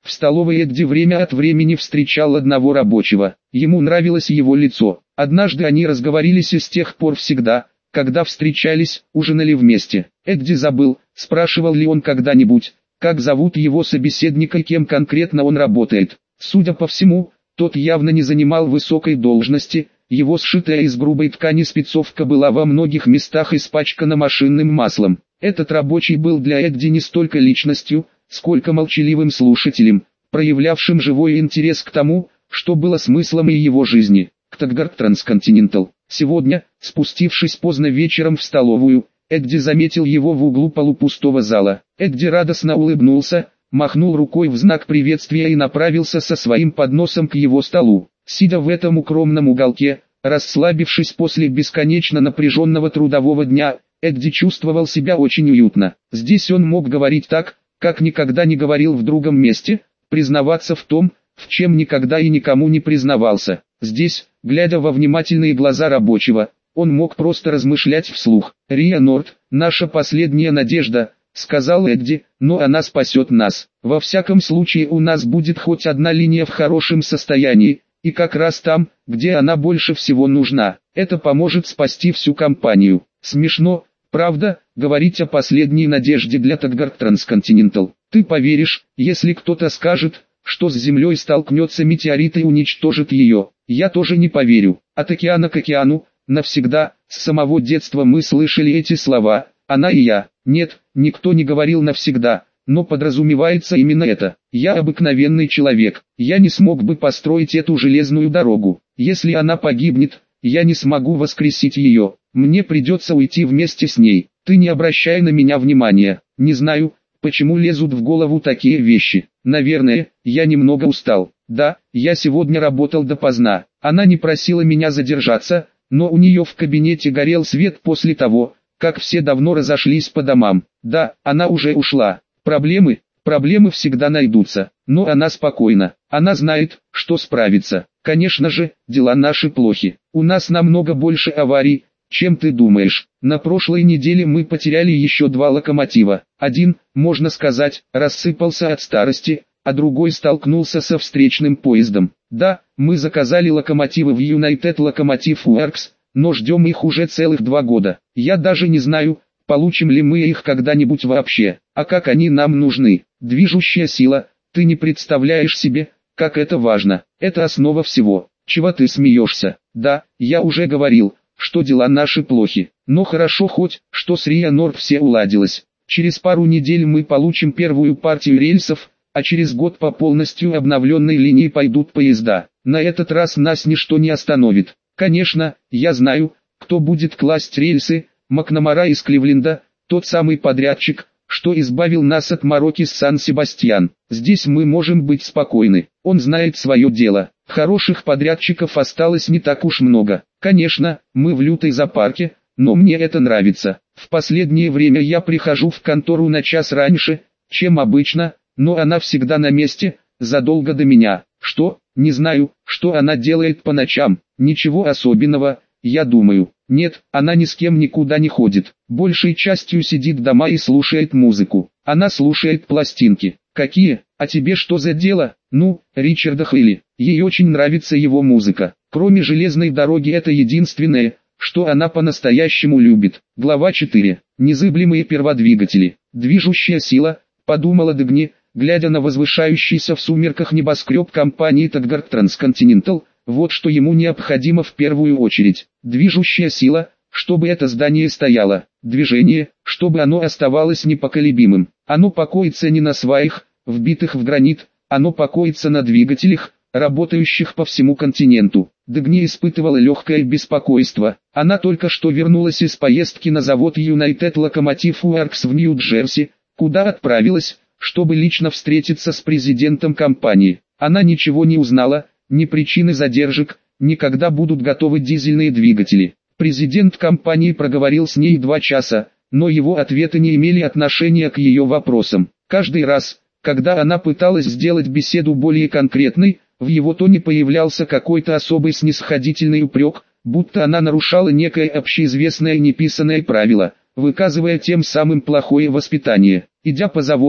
В столовой Эдди время от времени встречал одного рабочего. Ему нравилось его лицо. Однажды они разговорились и с тех пор всегда, когда встречались, ужинали вместе. Эдди забыл, спрашивал ли он когда-нибудь, как зовут его собеседника и кем конкретно он работает. Судя по всему, тот явно не занимал высокой должности, его сшитая из грубой ткани спецовка была во многих местах испачкана машинным маслом. Этот рабочий был для Эдди не столько личностью, сколько молчаливым слушателем, проявлявшим живой интерес к тому, что было смыслом и его жизни. Ктаггард Трансконтинентал. Сегодня, спустившись поздно вечером в столовую, Эдди заметил его в углу полупустого зала. Эдди радостно улыбнулся, махнул рукой в знак приветствия и направился со своим подносом к его столу. Сидя в этом укромном уголке, расслабившись после бесконечно напряженного трудового дня, Эдди чувствовал себя очень уютно. Здесь он мог говорить так, как никогда не говорил в другом месте, признаваться в том, в чем никогда и никому не признавался. Здесь, глядя во внимательные глаза рабочего, он мог просто размышлять вслух. «Риа Норт, наша последняя надежда», — сказал Эдди, — «но она спасет нас. Во всяком случае у нас будет хоть одна линия в хорошем состоянии, и как раз там, где она больше всего нужна. Это поможет спасти всю компанию». Смешно, правда, говорить о последней надежде для Ктаггард Трансконтинентал. Ты поверишь, если кто-то скажет, что с Землей столкнется метеорит и уничтожит ее. Я тоже не поверю. От океана к океану, навсегда, с самого детства мы слышали эти слова, она и я. Нет, никто не говорил навсегда, но подразумевается именно это. Я обыкновенный человек, я не смог бы построить эту железную дорогу. Если она погибнет, я не смогу воскресить ее, мне придется уйти вместе с ней. Ты не обращай на меня внимания. Не знаю, почему лезут в голову такие вещи. Наверное, я немного устал. Да, я сегодня работал допоздна. Она не просила меня задержаться, но у нее в кабинете горел свет после того, как все давно разошлись по домам. Да, она уже ушла. Проблемы всегда найдутся, но она спокойна. Она знает, что справится. Конечно же, дела наши плохи. У нас намного больше аварий, чем ты думаешь. На прошлой неделе мы потеряли еще 2 локомотива. Один, можно сказать, рассыпался от старости, а другой столкнулся со встречным поездом. Да, мы заказали локомотивы в United Locomotive Works, но ждем их уже целых 2 года. Я даже не знаю, получим ли мы их когда-нибудь вообще. А как они нам нужны? Движущая сила, ты не представляешь себе, как это важно. Это основа всего. Чего ты смеешься? Да, я уже говорил, что дела наши плохи. Но хорошо хоть, что с Риа Норт все уладилось. Через пару недель мы получим первую партию рельсов, а через год по полностью обновленной линии пойдут поезда. На этот раз нас ничто не остановит. Конечно, я знаю, кто будет класть рельсы. Макнамара из Кливленда, тот самый подрядчик, что избавил нас от мороки с Сан-Себастьян. Здесь мы можем быть спокойны. Он знает свое дело. Хороших подрядчиков осталось не так уж много. Конечно, мы в лютой запарке, но мне это нравится. В последнее время я прихожу в контору на час раньше, чем обычно, но она всегда на месте, задолго до меня. Что? Не знаю, что она делает по ночам. Ничего особенного, я думаю. Нет, она ни с кем никуда не ходит. Большей частью сидит дома и слушает музыку. Она слушает пластинки. Какие? А тебе что за дело? Ну, Ричарда Хейли. Ей очень нравится его музыка. Кроме железной дороги это единственное, что она по-настоящему любит. Глава 4. Незыблемые перводвигатели. Движущая сила, подумала Дегни, глядя на возвышающийся в сумерках небоскреб компании Ктаггард Трансконтинентал. Вот что ему необходимо в первую очередь. Движущая сила, чтобы это здание стояло. Движение, чтобы оно оставалось непоколебимым. Оно покоится не на сваях, вбитых в гранит, оно покоится на двигателях, работающих по всему континенту. Дегни испытывала легкое беспокойство. Она только что вернулась из поездки на завод United Locomotive Works в Нью-Джерси, куда отправилась, чтобы лично встретиться с президентом компании. Она ничего не узнала, ни причины задержек, ни когда будут готовы дизельные двигатели. Президент компании проговорил с ней 2 часа, но его ответы не имели отношения к ее вопросам. Каждый раз, когда она пыталась сделать беседу более конкретной, в его тоне появлялся какой-то особый снисходительный упрек, будто она нарушала некое общеизвестное неписанное правило, выказывая тем самым плохое воспитание. Идя по заводу,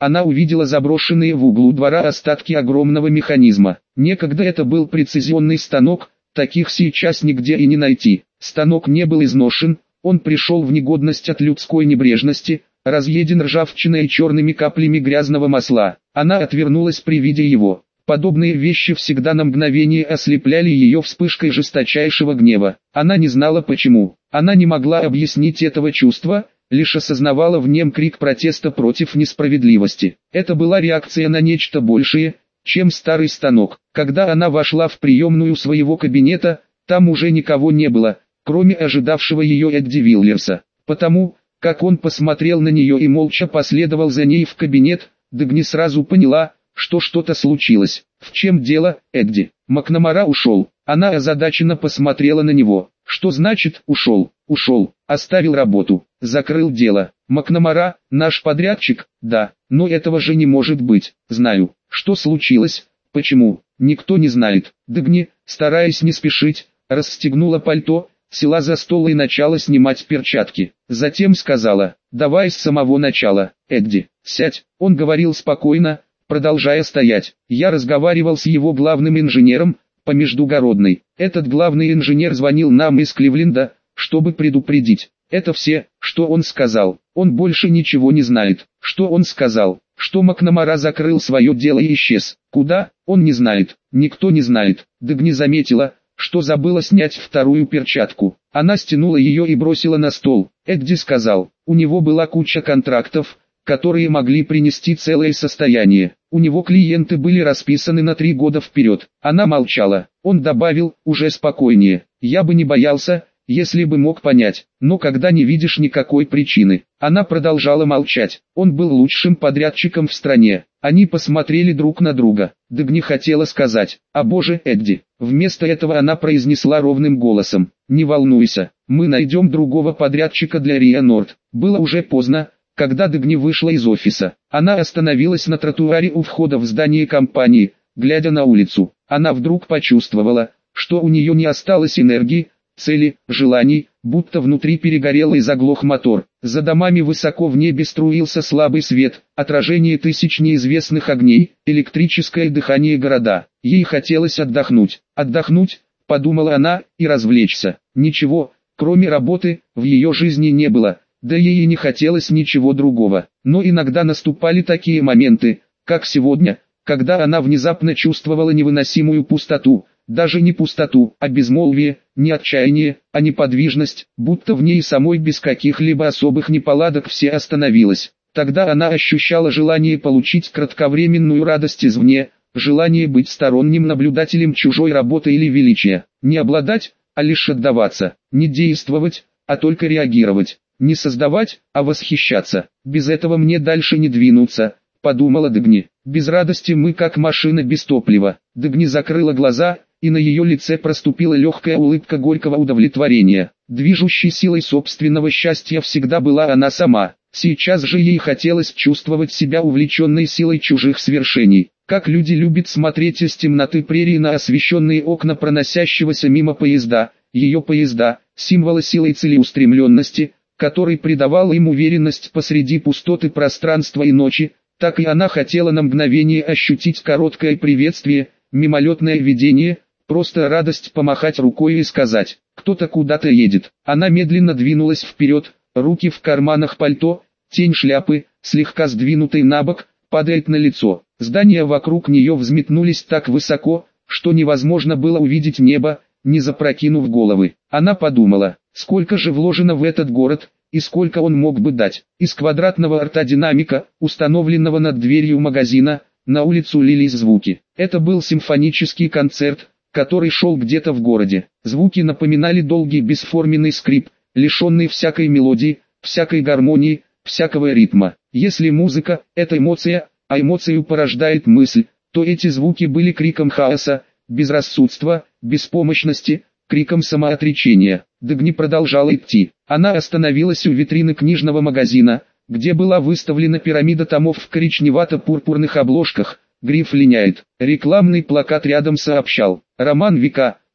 она увидела заброшенные в углу двора остатки огромного механизма. Некогда это был прецизионный станок, таких сейчас нигде и не найти. Станок не был изношен, он пришел в негодность от людской небрежности, разъеден ржавчиной и черными каплями грязного масла. Она отвернулась при виде его. Подобные вещи всегда на мгновение ослепляли ее вспышкой жесточайшего гнева. Она не знала почему. Она не могла объяснить этого чувства, лишь осознавала в нем крик протеста против несправедливости. Это была реакция на нечто большее, чем старый станок. Когда она вошла в приемную своего кабинета, там уже никого не было, кроме ожидавшего ее Эдди Виллерса. Потому, как он посмотрел на нее и молча последовал за ней в кабинет, Дагни сразу поняла, что что-то случилось. «В чем дело, Эдди?» Макнамара ушел. Она озадаченно посмотрела на него. «Что значит ушел?» «Ушел, оставил работу, закрыл дело. Макнамара, наш подрядчик?» «Да, но этого же не может быть». «Знаю. Что случилось? Почему?» «Никто не знает». Дагни, стараясь не спешить, расстегнула пальто, села за стол и начала снимать перчатки. Затем сказала: «Давай с самого начала, Эдди, сядь». Он говорил спокойно, продолжая стоять. «Я разговаривал с его главным инженером, по междугородной. Этот главный инженер звонил нам из Кливленда, чтобы предупредить. Это все, что он сказал. Он больше ничего не знает. Что он сказал? Что Макнамара закрыл свое дело и исчез. Куда? Он не знает. Никто не знает». Дагни заметила, что забыла снять вторую перчатку. Она стянула ее и бросила на стол. Эдди сказал: у него была куча контрактов, которые могли принести целое состояние. У него клиенты были расписаны на 3 года вперед. Она молчала. Он добавил, уже спокойнее: я бы не боялся, если бы мог понять, но когда не видишь никакой причины. Она продолжала молчать. Он был лучшим подрядчиком в стране. Они посмотрели друг на друга. Дагни хотела сказать: «О боже, Эдди». Вместо этого она произнесла ровным голосом: «Не волнуйся, мы найдем другого подрядчика для Риа Норд». Было уже поздно, когда Дагни вышла из офиса. Она остановилась на тротуаре у входа в здание компании, глядя на улицу. Она вдруг почувствовала, что у нее не осталось энергии, цели, желаний, будто внутри перегорел и заглох мотор. За домами высоко в небе струился слабый свет, отражение тысяч неизвестных огней, электрическое дыхание города. Ей хотелось отдохнуть. «Отдохнуть», — подумала она, — «и развлечься». Ничего, кроме работы, в ее жизни не было, да ей и не хотелось ничего другого. Но иногда наступали такие моменты, как сегодня, когда она внезапно чувствовала невыносимую пустоту. Даже не пустоту, а безмолвие, не отчаяние, а неподвижность, будто в ней самой без каких-либо особых неполадок все остановилось. Тогда она ощущала желание получить кратковременную радость извне, желание быть сторонним наблюдателем чужой работы или величия, не обладать, а лишь отдаваться, не действовать, а только реагировать, не создавать, а восхищаться. «Без этого мне дальше не двинуться», — подумала Дагни. «Без радости мы как машина без топлива». Дагни закрыла глаза, и на ее лице проступила легкая улыбка горького удовлетворения. Движущей силой собственного счастья всегда была она сама. Сейчас же ей хотелось чувствовать себя увлеченной силой чужих свершений. Как люди любят смотреть из темноты прерии на освещенные окна проносящегося мимо поезда. Ее поезда, символы силы и целеустремленности, который придавал им уверенность посреди пустоты пространства и ночи. Так и она хотела на мгновение ощутить короткое приветствие, мимолетное видение, просто радость помахать рукой и сказать: кто-то куда-то едет. Она медленно двинулась вперед, руки в карманах пальто, тень шляпы, слегка сдвинутой на бок, падает на лицо. Здания вокруг нее взметнулись так высоко, что невозможно было увидеть небо, не запрокинув головы. Она подумала, сколько же вложено в этот город, и сколько он мог бы дать. Из квадратного ортодинамика, установленного над дверью магазина, на улицу лились звуки. Это был симфонический концерт, который шел где-то в городе. Звуки напоминали долгий бесформенный скрип, лишенный всякой мелодии, всякой гармонии, всякого ритма. Если музыка – это эмоция, а эмоцию порождает мысль, то эти звуки были криком хаоса, безрассудства, беспомощности, криком самоотречения. Дагни продолжала идти. Она остановилась у витрины книжного магазина, где была выставлена пирамида томов в коричневато-пурпурных обложках. Гриф линяет. Рекламный плакат рядом сообщал: «Роман века,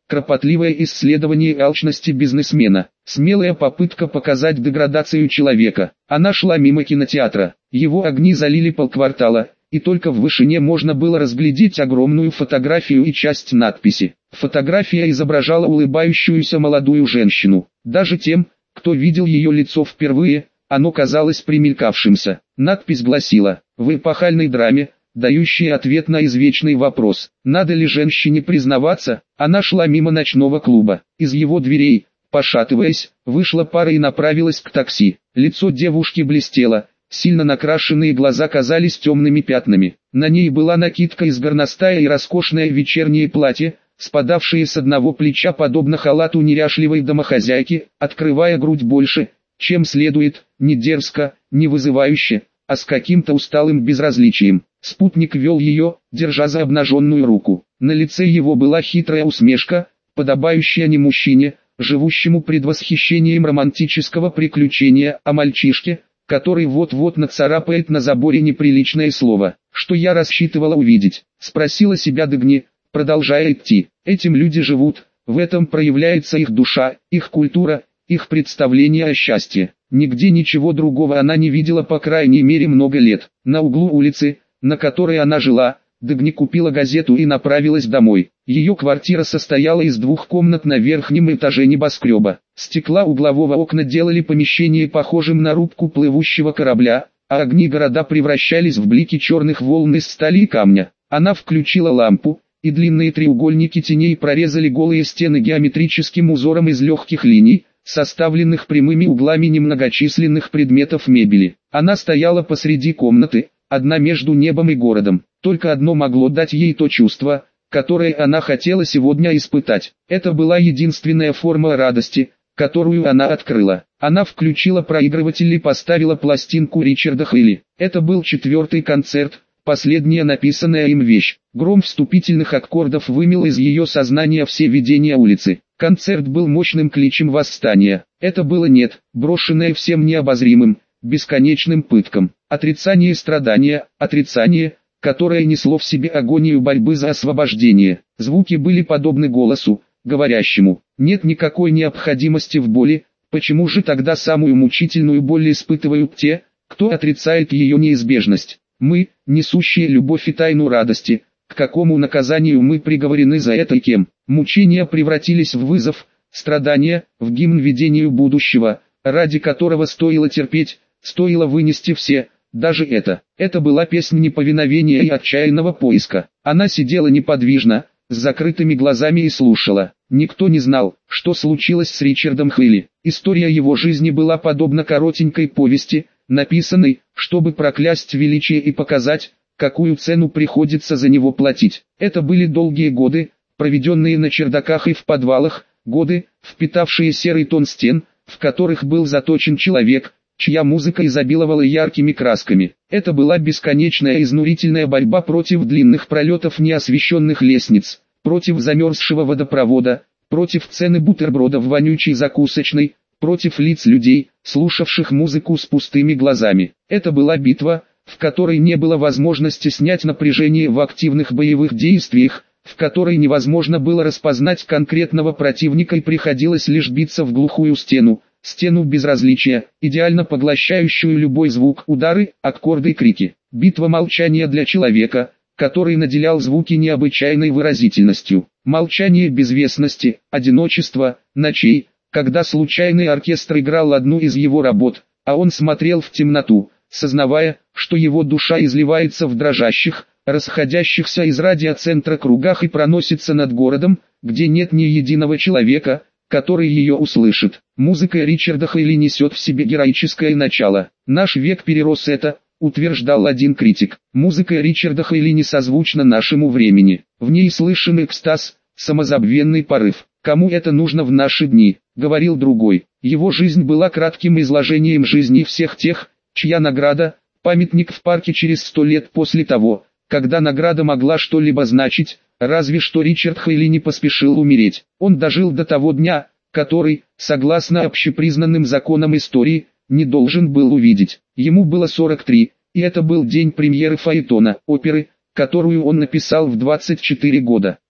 кропотливое исследование алчности бизнесмена, смелая попытка показать деградацию человека. Она шла мимо кинотеатра, его огни залили полквартала, и только в вышине можно было разглядеть огромную фотографию и часть надписи. Фотография изображала улыбающуюся молодую женщину. Даже тем, кто видел ее лицо впервые, оно казалось примелькавшимся. Надпись гласила: «В эпохальной драме, дающий ответ на извечный вопрос, надо ли женщине признаваться». Она шла мимо ночного клуба. Из его дверей, пошатываясь, вышла пара и направилась к такси. Лицо девушки блестело, сильно накрашенные глаза казались темными пятнами. На ней была накидка из горностая и роскошное вечернее платье, спадавшее с одного плеча подобно халату неряшливой домохозяйки, открывая грудь больше, чем следует, не дерзко, не вызывающе, а с каким-то усталым безразличием. Спутник вел ее, держа за обнаженную руку. На лице его была хитрая усмешка, подобающая не мужчине, живущему предвосхищением романтического приключения, а мальчишке, который вот-вот нацарапает на заборе неприличное слово. «Что я рассчитывала увидеть?» — спросила себя Дагни, продолжая идти. «Этим люди живут, в этом проявляется их душа, их культура, их представление о счастье». Нигде ничего другого она не видела по крайней мере много лет. На углу улицы, на которой она жила, Дагни купила газету и направилась домой. Ее квартира состояла из 2 комнат на верхнем этаже небоскреба. Стекла углового окна делали помещение похожим на рубку плывущего корабля, а огни города превращались в блики черных волн из стали и камня. Она включила лампу, и длинные треугольники теней прорезали голые стены геометрическим узором из легких линий, составленных прямыми углами немногочисленных предметов мебели. Она стояла посреди комнаты, одна между небом и городом. Только одно могло дать ей то чувство, которое она хотела сегодня испытать. Это была единственная форма радости, которую она открыла. Она включила проигрыватель и поставила пластинку Ричарда Хейли. Это был 4-й концерт, последняя написанная им вещь. Гром вступительных аккордов вымел из ее сознания все видения улицы. Концерт был мощным кличем восстания. Это было «нет», брошенное всем необозримым, бесконечным пыткам. Отрицание страдания, отрицание, которое несло в себе агонию борьбы за освобождение. Звуки были подобны голосу, говорящему: «Нет никакой необходимости в боли, почему же тогда самую мучительную боль испытывают те, кто отрицает ее неизбежность? Мы, несущие любовь и тайну радости, к какому наказанию мы приговорены за это и кем?» Мучения превратились в вызов, страдания, в гимн видению будущего, ради которого стоило терпеть, стоило вынести все, даже это. Это была песня неповиновения и отчаянного поиска. Она сидела неподвижно, с закрытыми глазами и слушала. Никто не знал, что случилось с Ричардом Хейли. История его жизни была подобна коротенькой повести, написанной, чтобы проклясть величие и показать, какую цену приходится за него платить. Это были долгие годы, проведенные на чердаках и в подвалах, годы, впитавшие серый тон стен, в которых был заточен человек, чья музыка изобиловала яркими красками. Это была бесконечная изнурительная борьба против длинных пролетов неосвещенных лестниц, против замерзшего водопровода, против цены бутерброда в вонючей закусочной, против лиц людей, слушавших музыку с пустыми глазами. Это была битва, в которой не было возможности снять напряжение в активных боевых действиях, в которой невозможно было распознать конкретного противника и приходилось лишь биться в глухую стену, стену безразличия, идеально поглощающую любой звук, удары, аккорды и крики. Битва молчания для человека, который наделял звуки необычайной выразительностью. Молчание безвестности, одиночества, ночей, когда случайный оркестр играл одну из его работ, а он смотрел в темноту, сознавая, что его душа изливается в дрожащих, расходящихся из радиоцентра кругах и проносится над городом, где нет ни единого человека, который ее услышит. Музыка Ричарда Хейли несет в себе героическое начало. Наш век перерос это, утверждал один критик. Музыка Ричарда Хейли не созвучна нашему времени. В ней слышен экстаз, самозабвенный порыв. Кому это нужно в наши дни, говорил другой. Его жизнь была кратким изложением жизни всех тех, чья награда – памятник в парке через 100 лет после того, когда награда могла что-либо значить, разве что Ричард Хейли не поспешил умереть. Он дожил до того дня, который, согласно общепризнанным законам истории, не должен был увидеть. Ему было 43, и это был день премьеры фаэтона, оперы, которую он написал в 24 года.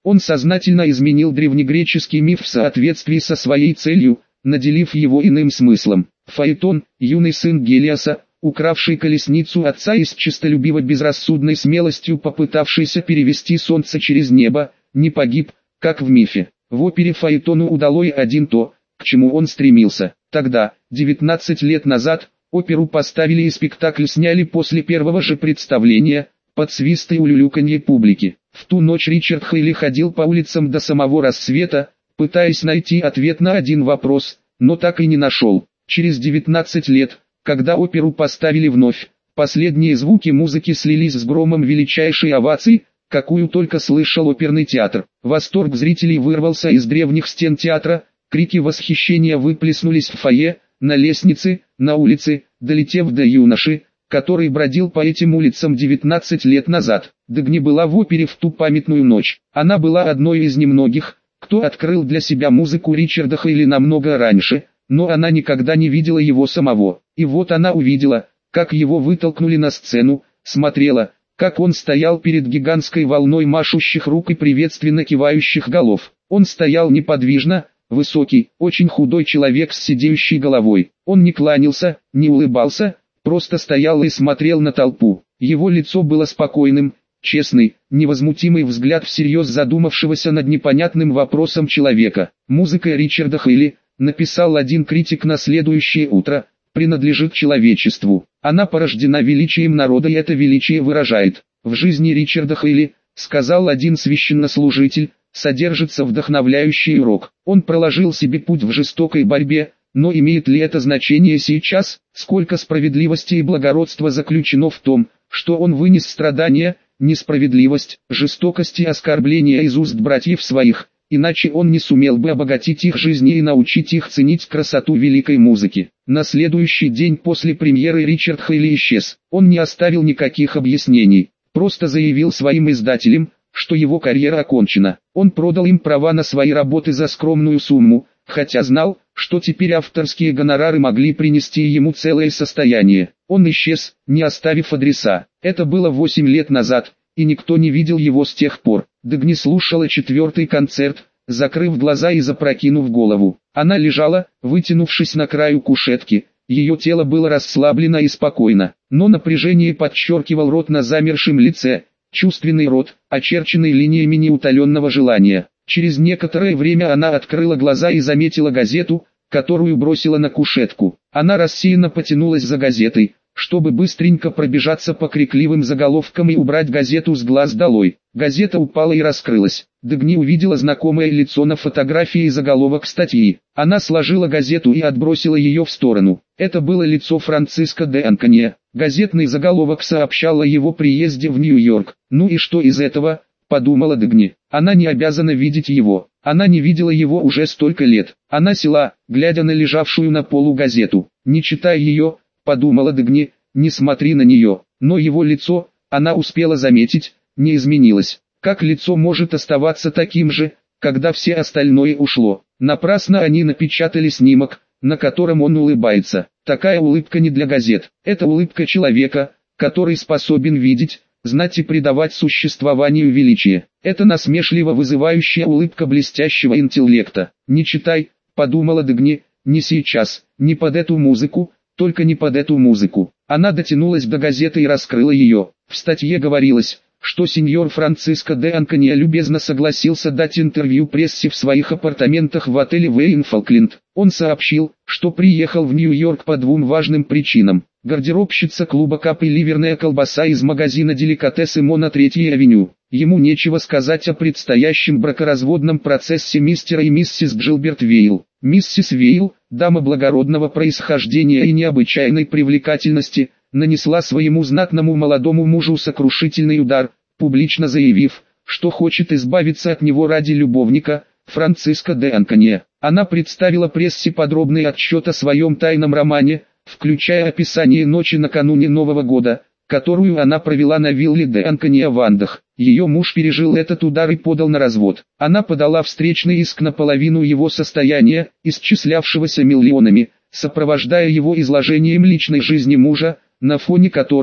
Он сознательно изменил древнегреческий миф в соответствии со своей целью, наделив его иным смыслом. Фаэтон, юный сын Гелиоса, укравший колесницу отца и с честолюбиво-безрассудной смелостью попытавшийся перевести солнце через небо, не погиб, как в мифе. В опере Фаэтону удалось один то, к чему он стремился. Тогда, 19 лет назад, оперу поставили и спектакль сняли после первого же представления, под свисты и улюлюканье публики. В ту ночь Ричард Хейли ходил по улицам до самого рассвета, пытаясь найти ответ на один вопрос, но так и не нашел. Через 19 лет, когда оперу поставили вновь, последние звуки музыки слились с громом величайшей овации, какую только слышал оперный театр. Восторг зрителей вырвался из древних стен театра, крики восхищения выплеснулись в фойе, на лестнице, на улице, долетев до юноши, который бродил по этим улицам 19 лет назад. Дагни была в опере в ту памятную ночь. Она была одной из немногих, кто открыл для себя музыку Ричарда Хейли намного раньше, но она никогда не видела его самого. И вот она увидела, как его вытолкнули на сцену, смотрела, как он стоял перед гигантской волной машущих рук и приветственно кивающих голов. Он стоял неподвижно, высокий, очень худой человек с сидеющей головой. Он не кланялся, не улыбался, просто стоял и смотрел на толпу. Его лицо было спокойным, честный, невозмутимый взгляд всерьез задумавшегося над непонятным вопросом человека. Музыка Ричарда Хейли, написал один критик на следующее утро, принадлежит человечеству. Она порождена величием народа и это величие выражает. В жизни Ричарда Хейли, сказал один священнослужитель, содержится вдохновляющий урок. Он проложил себе путь в жестокой борьбе, но имеет ли это значение сейчас? Сколько справедливости и благородства заключено в том, что он вынес страдания, несправедливость, жестокость и оскорбления из уст братьев своих, иначе он не сумел бы обогатить их жизни и научить их ценить красоту великой музыки. На следующий день после премьеры Ричард Хейли исчез. Он не оставил никаких объяснений, просто заявил своим издателям, что его карьера окончена. Он продал им права на свои работы за скромную сумму, хотя знал, что теперь авторские гонорары могли принести ему целое состояние. Он исчез, не оставив адреса. Это было 8 лет назад, и никто не видел его с тех пор. Дагни слушала четвертый концерт, закрыв глаза и запрокинув голову. Она лежала, вытянувшись на краю кушетки. Ее тело было расслаблено и спокойно, но напряжение подчеркивал рот на замершем лице, чувственный рот, очерченный линиями неутоленного желания. Через некоторое время она открыла глаза и заметила газету, которую бросила на кушетку. Она рассеянно потянулась за газетой, чтобы быстренько пробежаться по крикливым заголовкам и убрать газету с глаз долой. Газета упала и раскрылась. Дагни увидела знакомое лицо на фотографии и заголовок статьи. Она сложила газету и отбросила ее в сторону. Это было лицо Франциско де Анконья. Газетный заголовок сообщал о его приезде в Нью-Йорк. Ну и что из этого, подумала Дагни. Она не обязана видеть его. Она не видела его уже столько лет. Она села, глядя на лежавшую на полу газету. Не читай ее, подумала Дагни, не смотри на нее. Но его лицо, она успела заметить, не изменилось. Как лицо может оставаться таким же, когда все остальное ушло? Напрасно они напечатали снимок, на котором он улыбается. Такая улыбка не для газет. Это улыбка человека, который способен видеть, знать и придавать существованию величие. Это насмешливо вызывающая улыбка блестящего интеллекта. «Не читай», — подумала Дагни, — «не сейчас, не под эту музыку, только не под эту музыку». Она дотянулась до газеты и раскрыла ее. В статье говорилось, что сеньор Франциско де Анконья любезно согласился дать интервью прессе в своих апартаментах в отеле Вейн Фолкленд. Он сообщил, что приехал в Нью-Йорк по двум важным причинам. Гардеробщица клуба «Кап» и ливерная колбаса из магазина «Деликатесы Мо» на 3-й авеню. Ему нечего сказать о предстоящем бракоразводном процессе мистера и миссис Джилберт Вейл. Миссис Вейл, дама благородного происхождения и необычайной привлекательности, нанесла своему знатному молодому мужу сокрушительный удар, публично заявив, что хочет избавиться от него ради любовника, Франциско де Анконья. Она представила прессе подробный отчет о своем тайном романе, включая описание ночи накануне Нового года, которую она провела на вилле де Анконья в Андах. Ее муж пережил этот удар и подал на развод. Она подала встречный иск на половину его состояния, исчислявшегося миллионами, сопровождая его изложением личной жизни мужа, на фоне которой,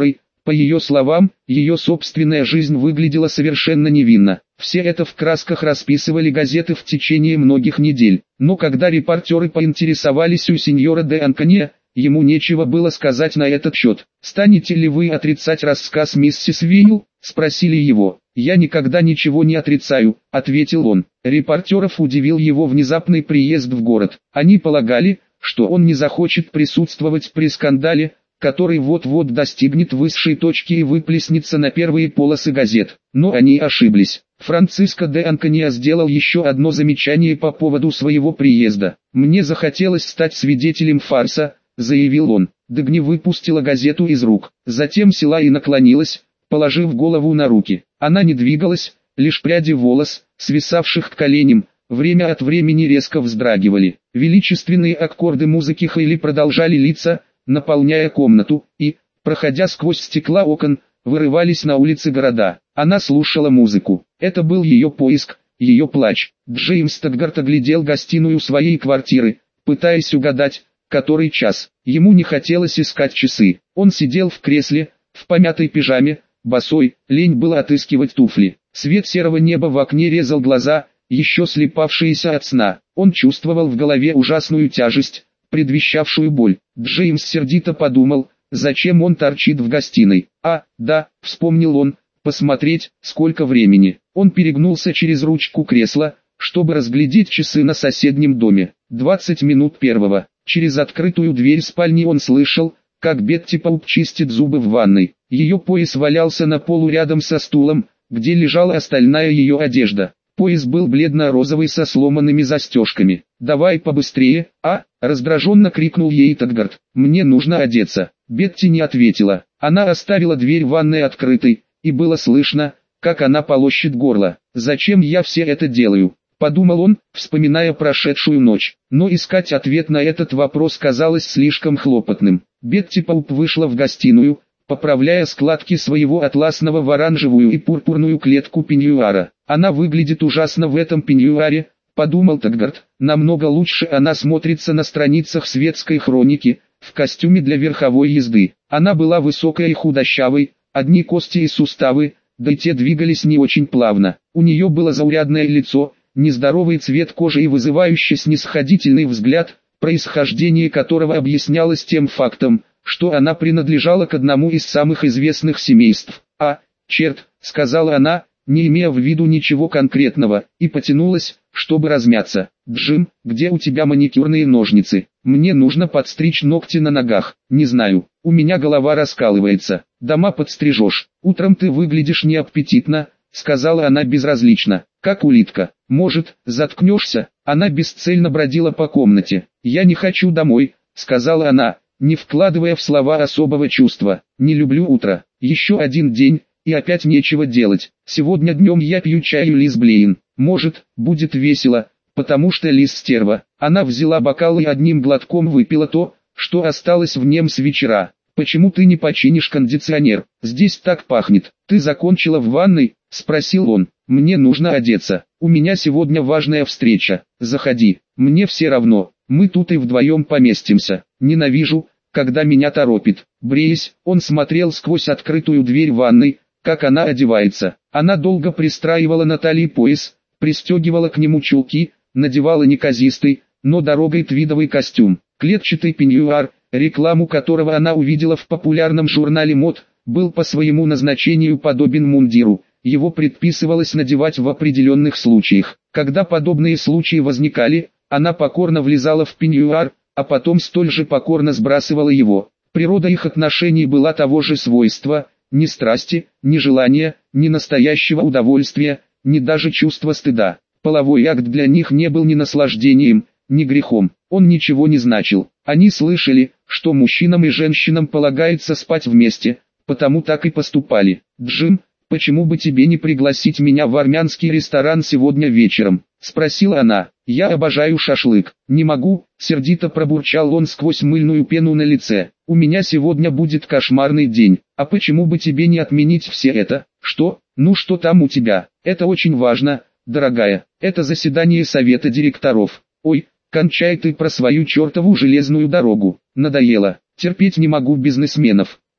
По ее словам, ее собственная жизнь выглядела совершенно невинно. Все это в красках расписывали газеты в течение многих недель. Но когда репортеры поинтересовались у сеньора де Анконья, ему нечего было сказать на этот счет. «Станете ли вы отрицать рассказ миссис Вилл?» – спросили его. «Я никогда ничего не отрицаю», – ответил он. Репортеров удивил его внезапный приезд в город. Они полагали, что он не захочет присутствовать при скандале, который вот-вот достигнет высшей точки и выплеснется на первые полосы газет. Но они ошиблись. Франциско де Анконья сделал еще одно замечание по поводу своего приезда. «Мне захотелось стать свидетелем фарса», — заявил он. Дегни выпустила газету из рук, затем села и наклонилась, положив голову на руки. Она не двигалась, лишь пряди волос, свисавших к коленям, время от времени резко вздрагивали. Величественные аккорды музыки Хейли продолжали литься, наполняя комнату, и, проходя сквозь стекла окон, вырывались на улицы города. Она слушала музыку. Это был ее поиск, ее плач. Джеймс Таггарт оглядел гостиную своей квартиры, пытаясь угадать, который час. Ему не хотелось искать часы. Он сидел в кресле, в помятой пижаме, босой, лень было отыскивать туфли. Свет серого неба в окне резал глаза, еще слепавшиеся от сна. Он чувствовал в голове ужасную тяжесть, предвещавшую боль. Джеймс сердито подумал, зачем он торчит в гостиной. Да, вспомнил он, посмотреть, сколько времени. Он перегнулся через ручку кресла, чтобы разглядеть часы на соседнем доме. 20 минут первого. Через открытую дверь спальни он слышал, как Бетти Пауп чистит зубы в ванной. Ее пояс валялся на полу рядом со стулом, где лежала остальная ее одежда. Пояс был бледно-розовый со сломанными застежками. «Давай побыстрее, раздраженно крикнул ей Таггарт. «Мне нужно одеться». Бетти не ответила. Она оставила дверь ванной открытой, и было слышно, как она полощет горло. «Зачем я все это делаю?» – подумал он, вспоминая прошедшую ночь. Но искать ответ на этот вопрос казалось слишком хлопотным. Бетти Пауп вышла в гостиную, поправляя складки своего атласного в оранжевую и пурпурную клетку пеньюара. «Она выглядит ужасно в этом пеньюаре», — подумал Таггарт. «Намного лучше она смотрится на страницах светской хроники, в костюме для верховой езды». Она была высокой и худощавой, одни кости и суставы, да и те двигались не очень плавно. У нее было заурядное лицо, нездоровый цвет кожи и вызывающий снисходительный взгляд, происхождение которого объяснялось тем фактом, что она принадлежала к одному из самых известных семейств. «Черт», — сказала она, не имея в виду ничего конкретного, и потянулась, чтобы размяться. «Джим, где у тебя маникюрные ножницы? Мне нужно подстричь ногти на ногах». «Не знаю, у меня голова раскалывается». «Дома подстрижешь. Утром ты выглядишь неаппетитно», — сказала она безразлично, как улитка. «Может, заткнешься?» Она бесцельно бродила по комнате. «Я не хочу домой», — сказала она, не вкладывая в слова особого чувства. «Не люблю утро. Еще один день, и опять нечего делать. Сегодня днем я пью чаю Лиз Блейн. Может, будет весело, потому что Лиз стерва». Она взяла бокал и одним глотком выпила то, что осталось в нем с вечера. «Почему ты не починишь кондиционер? Здесь так пахнет». «Ты закончила в ванной?» – спросил он. «Мне нужно одеться. У меня сегодня важная встреча. Заходи. Мне все равно. Мы тут и вдвоем поместимся. Ненавижу, когда меня торопит». Бреясь, он смотрел сквозь открытую дверь ванной, как она одевается. Она долго пристраивала на талии пояс, пристегивала к нему чулки, надевала неказистый, но дорогой твидовый костюм. Клетчатый пеньюар, рекламу которого она увидела в популярном журнале мод, был по своему назначению подобен мундиру. Его предписывалось надевать в определенных случаях. Когда подобные случаи возникали, она покорно влезала в пеньюар, а потом столь же покорно сбрасывала его. Природа их отношений была того же свойства: ни страсти, ни желания, ни настоящего удовольствия, ни даже чувства стыда. Половой акт для них не был ни наслаждением, ни грехом. Он ничего не значил. Они слышали, что мужчинам и женщинам полагается спать вместе, потому так и поступали. «Джим, почему бы тебе не пригласить меня в армянский ресторан сегодня вечером?» – спросила она. «Я обожаю шашлык». «Не могу», – сердито пробурчал он сквозь мыльную пену на лице. «У меня сегодня будет кошмарный день». «А почему бы тебе не отменить все это?» «Что? Ну что там у тебя? Это очень важно, дорогая. Это заседание совета директоров». «Ой, кончай ты про свою чертову железную дорогу. Надоело. Терпеть не могу бизнесменов.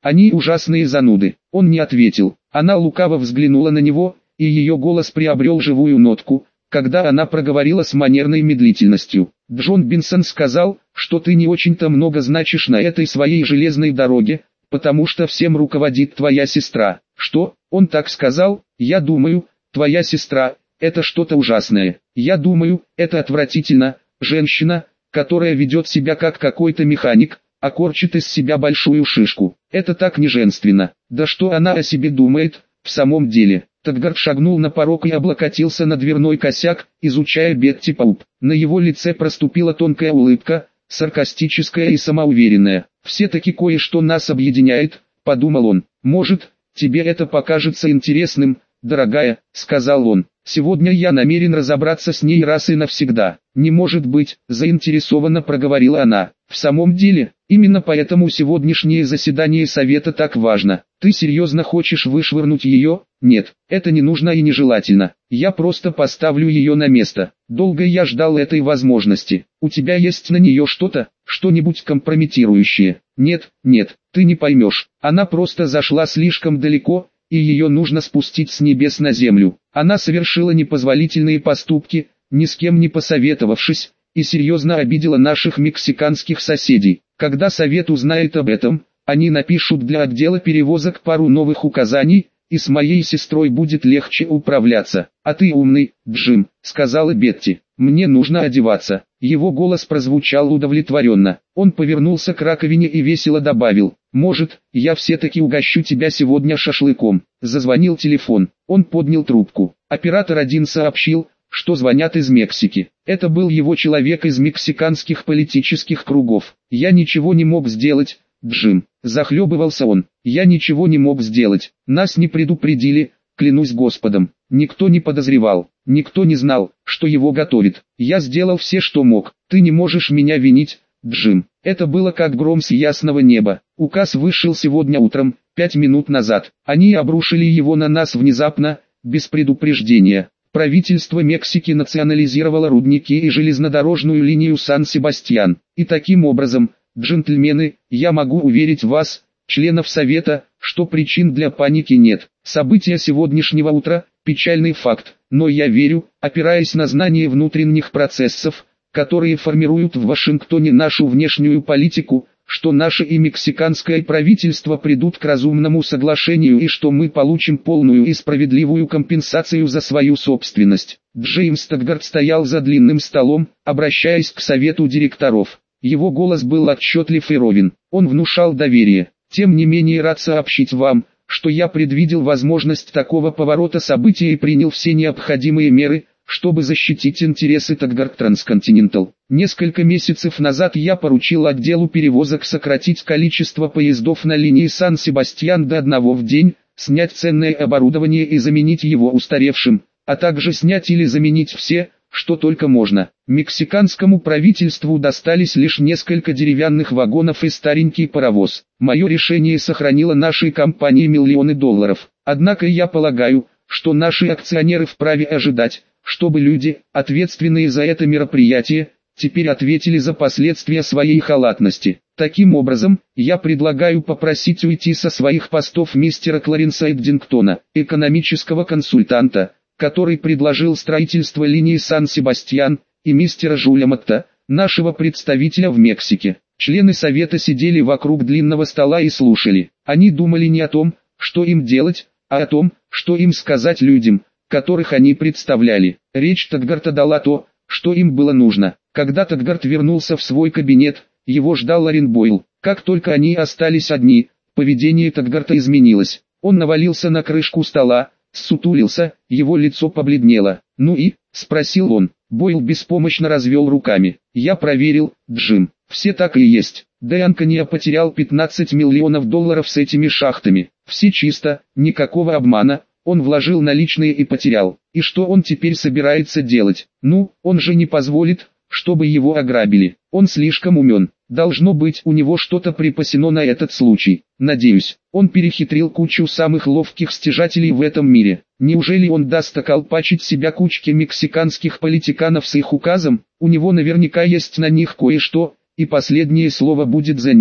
Они ужасные зануды. Он не ответил. Она лукаво взглянула на него, и ее голос приобрел живую нотку, когда она проговорила с манерной медлительностью. Джон Бинсон сказал, что ты не очень-то много значишь на этой своей железной дороге, потому что всем руководит твоя сестра. Что? Он так сказал? Я думаю, твоя сестра – это что-то ужасное. Я думаю, это отвратительно. Женщина, которая ведет себя как какой-то механик, а корчит из себя большую шишку. Это так неженственно. Да что она о себе думает, в самом деле? Таггарт шагнул на порог и облокотился на дверной косяк, изучая Бетти Пауп. На его лице проступила тонкая улыбка, саркастическая и самоуверенная. «Все-таки кое-что нас объединяет», — подумал он. «Может, тебе это покажется интересным, дорогая», — сказал он. «Сегодня я намерен разобраться с ней раз и навсегда». «Не может быть», — заинтересованно проговорила она. «В самом деле, именно поэтому сегодняшнее заседание совета так важно. Ты серьезно хочешь вышвырнуть ее?» «Нет, это не нужно и нежелательно. Я просто поставлю ее на место. Долго я ждал этой возможности. У тебя есть на нее что-то, что-нибудь компрометирующее?» «Нет, нет, ты не поймешь. Она просто зашла слишком далеко, и ее нужно спустить с небес на землю. Она совершила непозволительные поступки, ни с кем не посоветовавшись, и серьезно обидела наших мексиканских соседей. Когда совет узнает об этом, они напишут для отдела перевозок пару новых указаний, и с моей сестрой будет легче управляться. А ты умный, Джим», — сказала Бетти. «Мне нужно одеваться». Его голос прозвучал удовлетворенно. Он повернулся к раковине и весело добавил: «Может, я все-таки угощу тебя сегодня шашлыком». Зазвонил телефон. Он поднял трубку. Оператор один сообщил, что звонят из Мексики. Это был его человек из мексиканских политических кругов. «Я ничего не мог сделать, Джим», — захлебывался он. «Я ничего не мог сделать. Нас не предупредили, клянусь Господом. Никто не подозревал, никто не знал, что его готовит. Я сделал все, что мог. Ты не можешь меня винить, Джим». Это было как гром с ясного неба. Указ вышел сегодня утром, 5 минут назад. Они обрушили его на нас внезапно, без предупреждения. Правительство Мексики национализировало рудники и железнодорожную линию Сан-Себастьян. И таким образом, джентльмены, я могу уверить вас, членов Совета, что причин для паники нет. События сегодняшнего утра – печальный факт, но я верю, опираясь на знание внутренних процессов, которые формируют в Вашингтоне нашу внешнюю политику, что наше и мексиканское правительство придут к разумному соглашению и что мы получим полную и справедливую компенсацию за свою собственность. Джеймс Таггарт стоял за длинным столом, обращаясь к совету директоров. Его голос был отчетлив и ровен. Он внушал доверие. «Тем не менее рад сообщить вам, что я предвидел возможность такого поворота событий и принял все необходимые меры, чтобы защитить интересы Таггарт Трансконтинентал. Несколько месяцев назад я поручил отделу перевозок сократить количество поездов на линии Сан-Себастьян до 1 в день, снять ценное оборудование и заменить его устаревшим, а также снять или заменить все, что только можно. Мексиканскому правительству достались лишь несколько деревянных вагонов и старенький паровоз. Мое решение сохранило нашей компании миллионы долларов. Однако я полагаю, что наши акционеры вправе ожидать, чтобы люди, ответственные за это мероприятие, теперь ответили за последствия своей халатности. Таким образом, я предлагаю попросить уйти со своих постов мистера Кларенса Эддингтона, экономического консультанта, который предложил строительство линии Сан-Себастьян, и мистера Жюля Матта, нашего представителя в Мексике. Члены совета сидели вокруг длинного стола и слушали. Они думали не о том, что им делать, а о том, что им сказать людям, которых они представляли. Речь Таггарта дала то, что им было нужно. Когда Таггарт вернулся в свой кабинет, его ждал Лорен Бойл. Как только они остались одни, поведение Таггарта изменилось. Он навалился на крышку стола, ссутулился, его лицо побледнело. «Ну и?» – спросил он. Бойл беспомощно развел руками. «Я проверил, Джим. Все так и есть. Дэн Канья потерял 15 миллионов долларов с этими шахтами. Все чисто, никакого обмана. Он вложил наличные и потерял. И что он теперь собирается делать? Ну, он же не позволит, чтобы его ограбили. Он слишком умен. Должно быть, у него что-то припасено на этот случай. Надеюсь, он перехитрил кучу самых ловких стяжателей в этом мире. Неужели он даст околпачить себя кучке мексиканских политиканов с их указом? У него наверняка есть на них кое-что, и последнее слово будет за ним.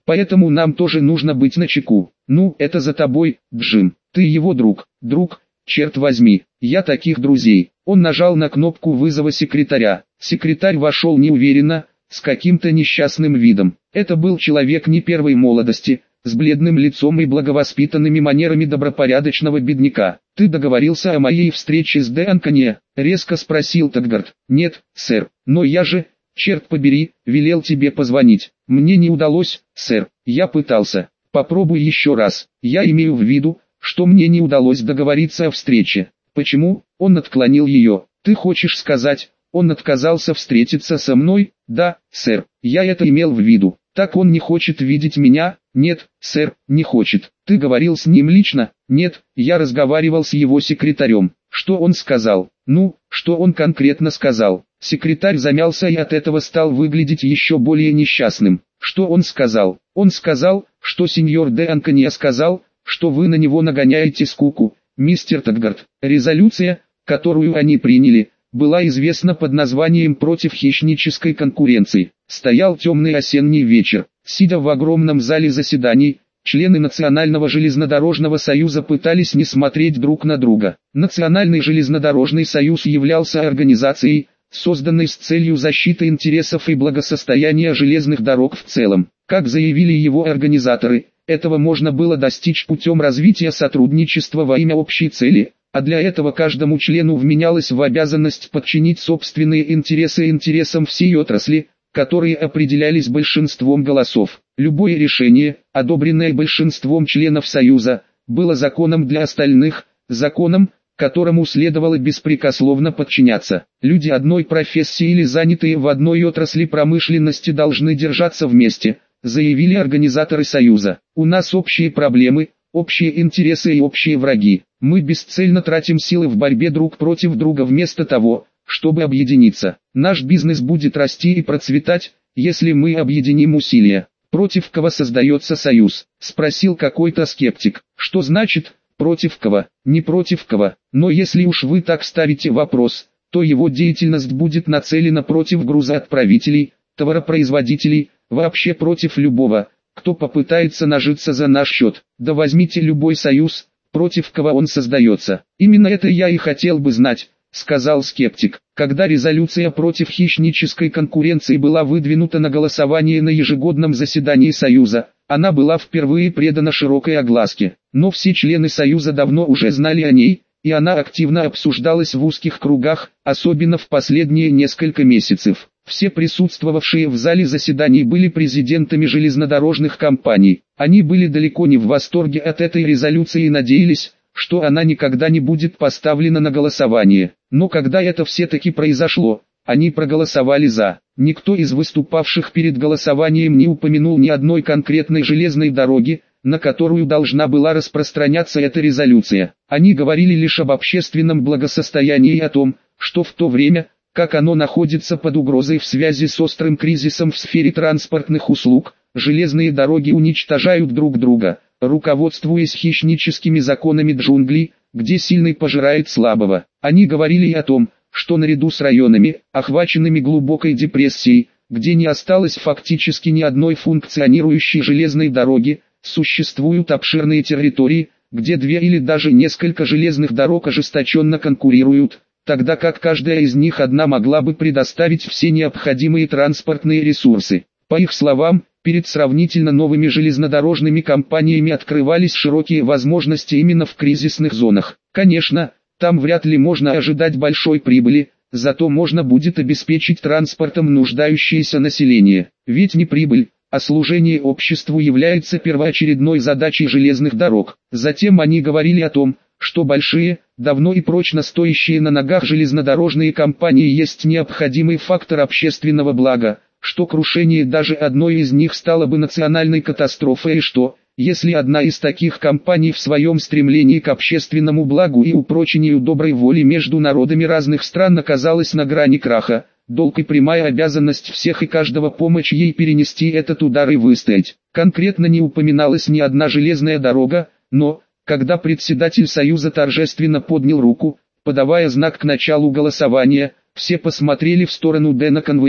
Поэтому нам тоже нужно быть начеку. Ну, это за тобой, Джим. Ты его друг. Друг, черт возьми, я таких друзей. Он нажал на кнопку вызова секретаря. Секретарь вошел неуверенно, с каким-то несчастным видом. Это был человек не первой молодости, с бледным лицом и благовоспитанными манерами добропорядочного бедняка. «Ты договорился о моей встрече с Д'Анкони?» — резко спросил Тедгард. «Нет, сэр, но я же, черт побери, велел тебе позвонить. Мне не удалось, сэр, я пытался. Попробуй еще раз. Я имею в виду, что мне не удалось договориться о встрече». «Почему?» — он отклонил ее. «Ты хочешь сказать, он отказался встретиться со мной?» «Да, сэр, я это имел в виду. Так он не хочет видеть меня?» «Нет, сэр, не хочет». «Ты говорил с ним лично?» «Нет, я разговаривал с его секретарем». «Что он сказал?» «Ну, что он конкретно сказал?» Секретарь замялся и от этого стал выглядеть еще более несчастным. «Что он сказал?» «Он сказал, что сеньор Д'Анкони сказал, что вы на него нагоняете скуку, мистер Тедгард». Резолюция, которую они приняли, была известна под названием «Против хищнической конкуренции». Стоял темный осенний вечер. Сидя в огромном зале заседаний, члены Национального железнодорожного союза пытались не смотреть друг на друга. Национальный железнодорожный союз являлся организацией, созданной с целью защиты интересов и благосостояния железных дорог в целом. Как заявили его организаторы, этого можно было достичь путем развития сотрудничества во имя общей цели, а для этого каждому члену вменялось в обязанность подчинить собственные интересы интересам всей отрасли, которые определялись большинством голосов. Любое решение, одобренное большинством членов Союза, было законом для остальных, законом, которому следовало беспрекословно подчиняться. Люди одной профессии или занятые в одной отрасли промышленности должны держаться вместе, заявили организаторы Союза. У нас общие проблемы, общие интересы и общие враги. Мы бесцельно тратим силы в борьбе друг против друга вместо того, чтобы объединиться. Наш бизнес будет расти и процветать, если мы объединим усилия. «Против кого создается союз?» — спросил какой-то скептик. «Что значит, против кого?» «Не против кого, но если уж вы так ставите вопрос, то его деятельность будет нацелена против грузоотправителей, товаропроизводителей, вообще против любого, кто попытается нажиться за наш счет. Да возьмите любой союз, против кого он создается. Именно это я и хотел бы знать», — сказал скептик. Когда резолюция против хищнической конкуренции была выдвинута на голосование на ежегодном заседании Союза, она была впервые предана широкой огласке. Но все члены Союза давно уже знали о ней, и она активно обсуждалась в узких кругах, особенно в последние несколько месяцев. Все присутствовавшие в зале заседаний были президентами железнодорожных компаний. Они были далеко не в восторге от этой резолюции и надеялись, что она никогда не будет поставлена на голосование. Но когда это все-таки произошло, они проголосовали «за». Никто из выступавших перед голосованием не упомянул ни одной конкретной железной дороги, на которую должна была распространяться эта резолюция. Они говорили лишь об общественном благосостоянии и о том, что в то время, как оно находится под угрозой в связи с острым кризисом в сфере транспортных услуг, железные дороги уничтожают друг друга, руководствуясь хищническими законами джунглей, где сильный пожирает слабого. Они говорили и о том, что наряду с районами, охваченными глубокой депрессией, где не осталось фактически ни одной функционирующей железной дороги, существуют обширные территории, где две или даже несколько железных дорог ожесточенно конкурируют, тогда как каждая из них одна могла бы предоставить все необходимые транспортные ресурсы. По их словам, перед сравнительно новыми железнодорожными компаниями открывались широкие возможности именно в кризисных зонах. Конечно, там вряд ли можно ожидать большой прибыли, зато можно будет обеспечить транспортом нуждающееся население. Ведь не прибыль, а служение обществу является первоочередной задачей железных дорог. Затем они говорили о том, что большие, давно и прочно стоящие на ногах железнодорожные компании есть необходимый фактор общественного блага, что крушение даже одной из них стало бы национальной катастрофой и что, если одна из таких компаний в своем стремлении к общественному благу и упрочению доброй воли между народами разных стран оказалась на грани краха, долг и прямая обязанность всех и каждого помочь ей перенести этот удар и выстоять. Конкретно не упоминалась ни одна железная дорога, но, когда председатель Союза торжественно поднял руку, подавая знак к началу голосования, все посмотрели в сторону Дэна Конвея,